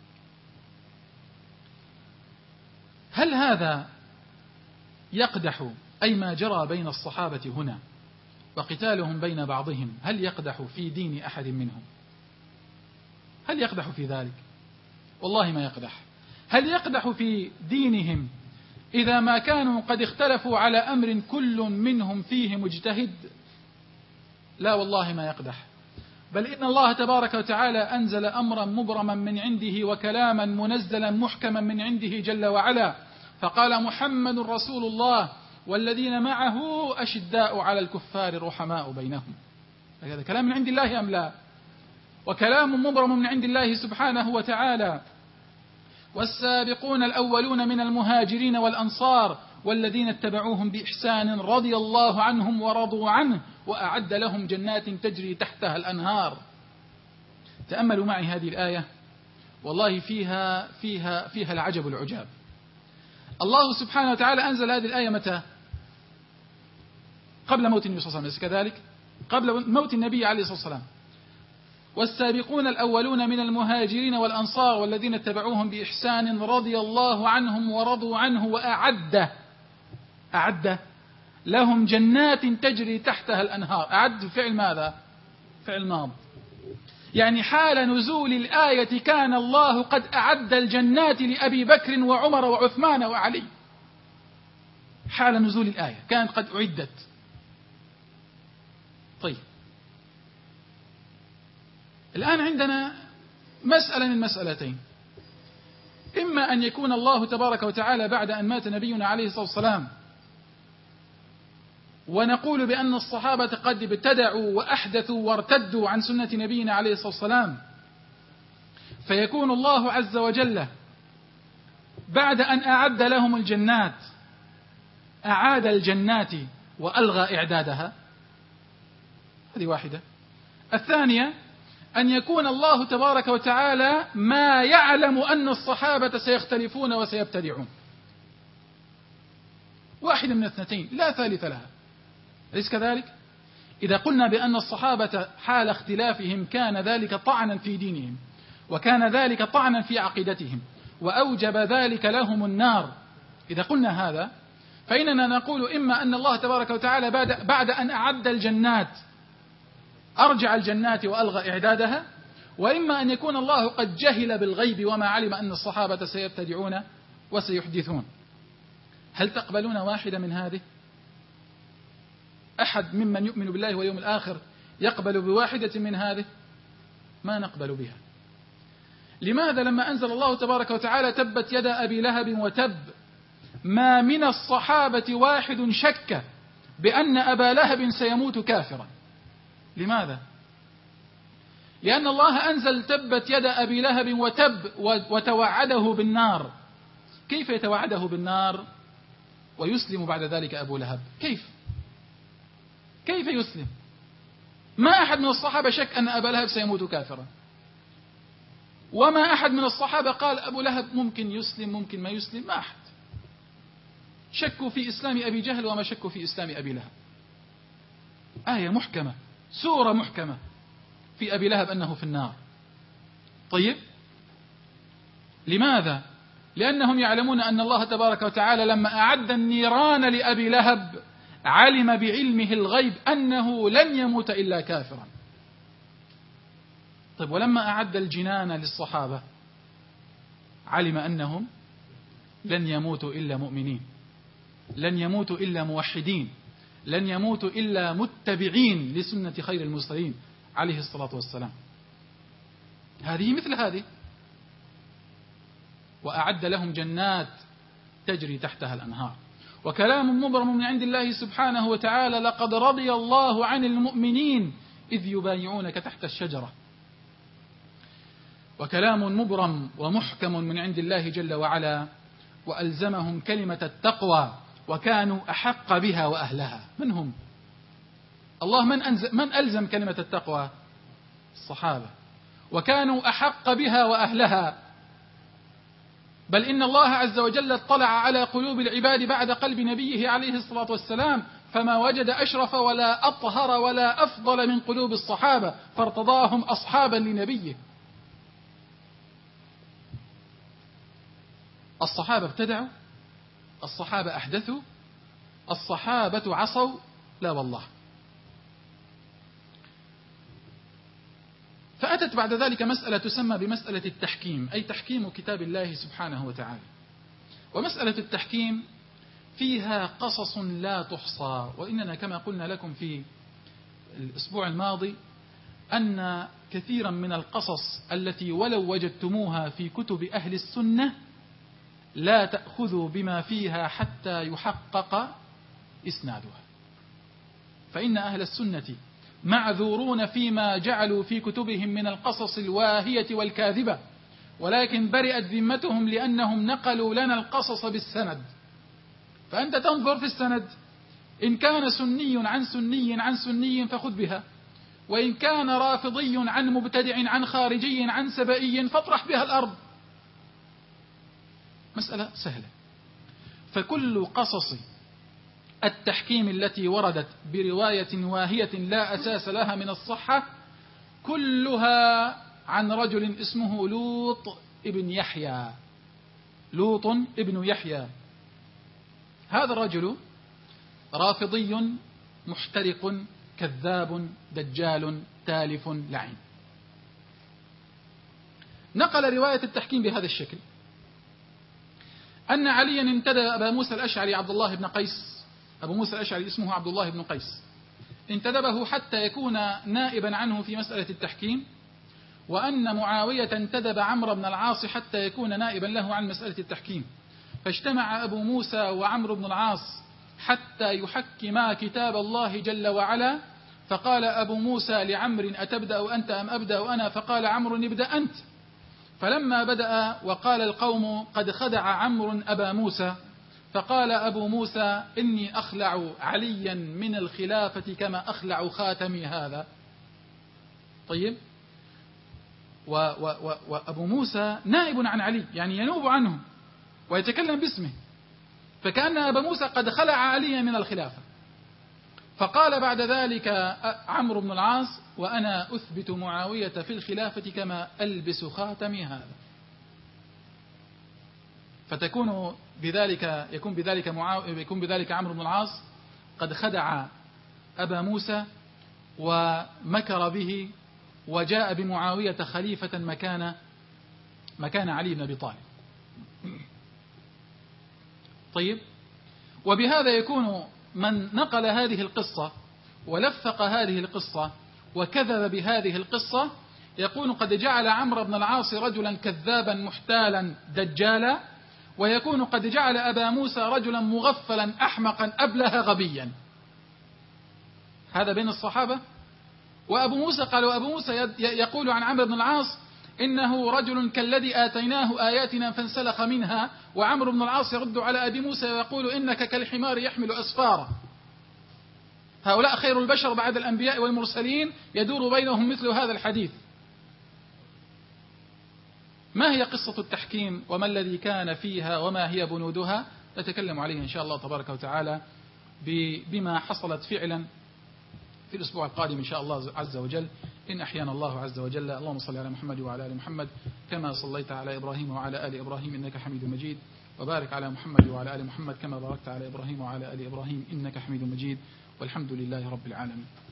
هل هذا يقدح، أي ما جرى بين الصحابة هنا وقتالهم بين بعضهم، هل يقدح في دين أحد منهم؟ هل يقدح في ذلك؟ والله ما يقدح. هل يقدح في دينهم إذا ما كانوا قد اختلفوا على أمر كل منهم فيه مجتهد؟ لا والله ما يقدح. بل إن الله تبارك وتعالى أنزل أمرا مبرما من عنده وكلاما منزلا محكما من عنده جل وعلا، فقال محمد رسول الله والذين معه أشداء على الكفار رحماء بينهم. هذا كلام من عند الله أم لا؟ وكلام مبرم من عند الله سبحانه وتعالى. والسابقون الأولون من المهاجرين والأنصار والذين اتبعوهم بإحسان رضي الله عنهم ورضوا عنه وأعد لهم جنات تجري تحتها الأنهار. تأملوا معي هذه الآية، والله فيها العجب العجاب. الله سبحانه وتعالى أنزل هذه الآية متى؟ قبل موت النبي صلى الله عليه وسلم، كذلك قبل موت النبي عليه الصلاة والسلام. والسابقون الأولون من المهاجرين والأنصار والذين اتبعوهم بإحسان رضي الله عنهم ورضوا عنه أعد لهم جنات تجري تحتها الأنهار. أعد فعل ماذا؟ فعل ماض. يعني حال نزول الآية كان الله قد أعد الجنات لأبي بكر وعمر وعثمان وعلي. حال نزول الآية كانت قد أعدت. طيب، الآن عندنا مسألة من مسألتين: إما أن يكون الله تبارك وتعالى بعد أن مات نبينا عليه الصلاة والسلام ونقول بأن الصحابة قد ابتدعوا وأحدثوا وارتدوا عن سنة نبينا عليه الصلاة والسلام، فيكون الله عز وجل بعد أن أعد لهم الجنات أعاد الجنات وألغى إعدادها. هذه واحدة. الثانية أن يكون الله تبارك وتعالى ما يعلم أن الصحابة سيختلفون وسيبتدعون. واحدة من اثنتين لا ثالث لها، أليس كذلك؟ إذا قلنا بأن الصحابة حال اختلافهم كان ذلك طعنا في دينهم وكان ذلك طعنا في عقيدتهم وأوجب ذلك لهم النار، إذا قلنا هذا فإننا نقول إما أن الله تبارك وتعالى بعد أن أعد الجنات أرجع الجنات وألغى إعدادها، وإما أن يكون الله قد جهل بالغيب وما علم أن الصحابة سيبتدعون وسيحدثون. هل تقبلون واحدة من هذه؟ أحد ممن يؤمن بالله واليوم الآخر يقبل بواحدة من هذه؟ ما نقبل بها. لماذا؟ لما أنزل الله تبارك وتعالى تبت يد أبي لهب وتب، ما من الصحابة واحد شك بأن أبا لهب سيموت كافرا. لماذا؟ لأن الله أنزل تبت يد أبي لهب وتب وتوعده بالنار. كيف يتوعده بالنار ويسلم بعد ذلك أبو لهب؟ كيف يسلم؟ ما أحد من الصحابة شك أن أبا لهب سيموت كافرا، وما أحد من الصحابة قال أبو لهب ممكن يسلم ممكن ما يسلم، ما أحد. شكوا في إسلام أبي جهل وما شكوا في إسلام أبي لهب. آية محكمة، سورة محكمة في أبي لهب أنه في النار. طيب، لماذا؟ لأنهم يعلمون أن الله تبارك وتعالى لما أعد النيران لأبي لهب علم بعلمه الغيب أنه لن يموت إلا كافرا. طيب ولما أعد الجنان للصحابة علم أنهم لن يموتوا إلا مؤمنين، لن يموتوا إلا موحدين، لن يموتوا إلا متبعين لسنة خير المرسلين عليه الصلاة والسلام. هذه مثل هذه. وأعد لهم جنات تجري تحتها الأنهار. وكلام مبرم من عند الله سبحانه وتعالى: لقد رضي الله عن المؤمنين إذ يبايعونك تحت الشجرة. وكلام مبرم ومحكم من عند الله جل وعلا: وألزمهم كلمة التقوى وكانوا أحق بها وأهلها. من هم؟ الله من ألزم كلمة التقوى؟ الصحابة. وكانوا أحق بها وأهلها. بل إن الله عز وجل اطلع على قلوب العباد بعد قلب نبيه عليه الصلاة والسلام فما وجد أشرف ولا أطهر ولا أفضل من قلوب الصحابة، فارتضاهم أصحابا لنبيه. الصحابة ابتدعوا؟ الصحابة أحدثوا؟ الصحابة عصوا؟ لا والله. فأتت بعد ذلك مسألة تسمى بمسألة التحكيم، أي تحكيم كتاب الله سبحانه وتعالى. ومسألة التحكيم فيها قصص لا تحصى، وإننا كما قلنا لكم في الأسبوع الماضي أن كثيرا من القصص التي ولو وجدتموها في كتب أهل السنة لا تأخذوا بما فيها حتى يحقق إسنادها، فإن أهل السنة معذورون فيما جعلوا في كتبهم من القصص الواهية والكاذبة، ولكن برئت ذمتهم لأنهم نقلوا لنا القصص بالسند. فأنت تنظر في السند، إن كان سني عن سني عن سني فخذ بها، وإن كان رافضي عن مبتدع عن خارجي عن سبئي فاطرح بها الأرض. مسألة سهلة. فكل قصص التحكيم التي وردت برواية واهية لا أساس لها من الصحة كلها عن رجل اسمه لوط ابن يحيى. لوط ابن يحيى هذا الرجل رافضي محترق كذاب دجال تالف لعين. نقل رواية التحكيم بهذا الشكل: أن عليا انتدب أبا موسى الأشعري عبد الله بن قيس. أبو موسى الأشعري اسمه عبد الله بن قيس. انتدبه حتى يكون نائبا عنه في مسألة التحكيم، وأن معاوية انتدب عمرو بن العاص حتى يكون نائبا له عن مسألة التحكيم. فاجتمع أبو موسى وعمرو بن العاص حتى يحكما كتاب الله جل وعلا. فقال أبو موسى لعمرو: أتبدأ أنت أم أبدأ أنا؟ فقال عمرو: ابدأ أنت. فلما بدأ وقال القوم: قد خدع عمرو أبا موسى، فقال أبو موسى: إني أخلع عليا من الخلافة كما أخلع خاتمي هذا. طيب، وأبو موسى نائب عن علي، يعني ينوب عنه ويتكلم باسمه، فكأن أبا موسى قد خلع عليا من الخلافة. فقال بعد ذلك عمرو بن العاص: وأنا أثبت معاوية في الخلافة كما ألبس خاتمي هذا. يكون بذلك عمرو بن العاص قد خدع أبا موسى ومكر به وجاء بمعاوية خليفة مكان علي بن أبي طالب. طيب، وبهذا يكون من نقل هذه القصة ولفق هذه القصة وكذب بهذه القصة يكون قد جعل عمرو بن العاص رجلا كذابا محتالا دجالا، ويكون قد جعل أبا موسى رجلا مغفلا أحمقا أبله غبيا. هذا بين الصحابة. وأبو موسى يقول عن عمرو بن العاص: إنه رجل كالذي آتيناه آياتنا فانسلخ منها. وعمرو بن العاص يرد على أبي موسى ويقول: إنك كالحمار يحمل أسفارا. هؤلاء خير البشر بعد الأنبياء والمرسلين، يدور بينهم مثل هذا الحديث. ما هي قصة التحكيم وما الذي كان فيها وما هي بنودها؟ نتكلم عليه إن شاء الله تبارك وتعالى بما حصلت فعلا في الأسبوع القادم إن شاء الله عز وجل إن أحيانا الله عز وجل. اللهم صل على محمد وعلى آل محمد كما صليت على إبراهيم وعلى آل إبراهيم إنك حميد مجيد، وبارك على محمد وعلى آل محمد كما باركت على إبراهيم وعلى آل إبراهيم إنك حميد مجيد، والحمد لله رب العالمين.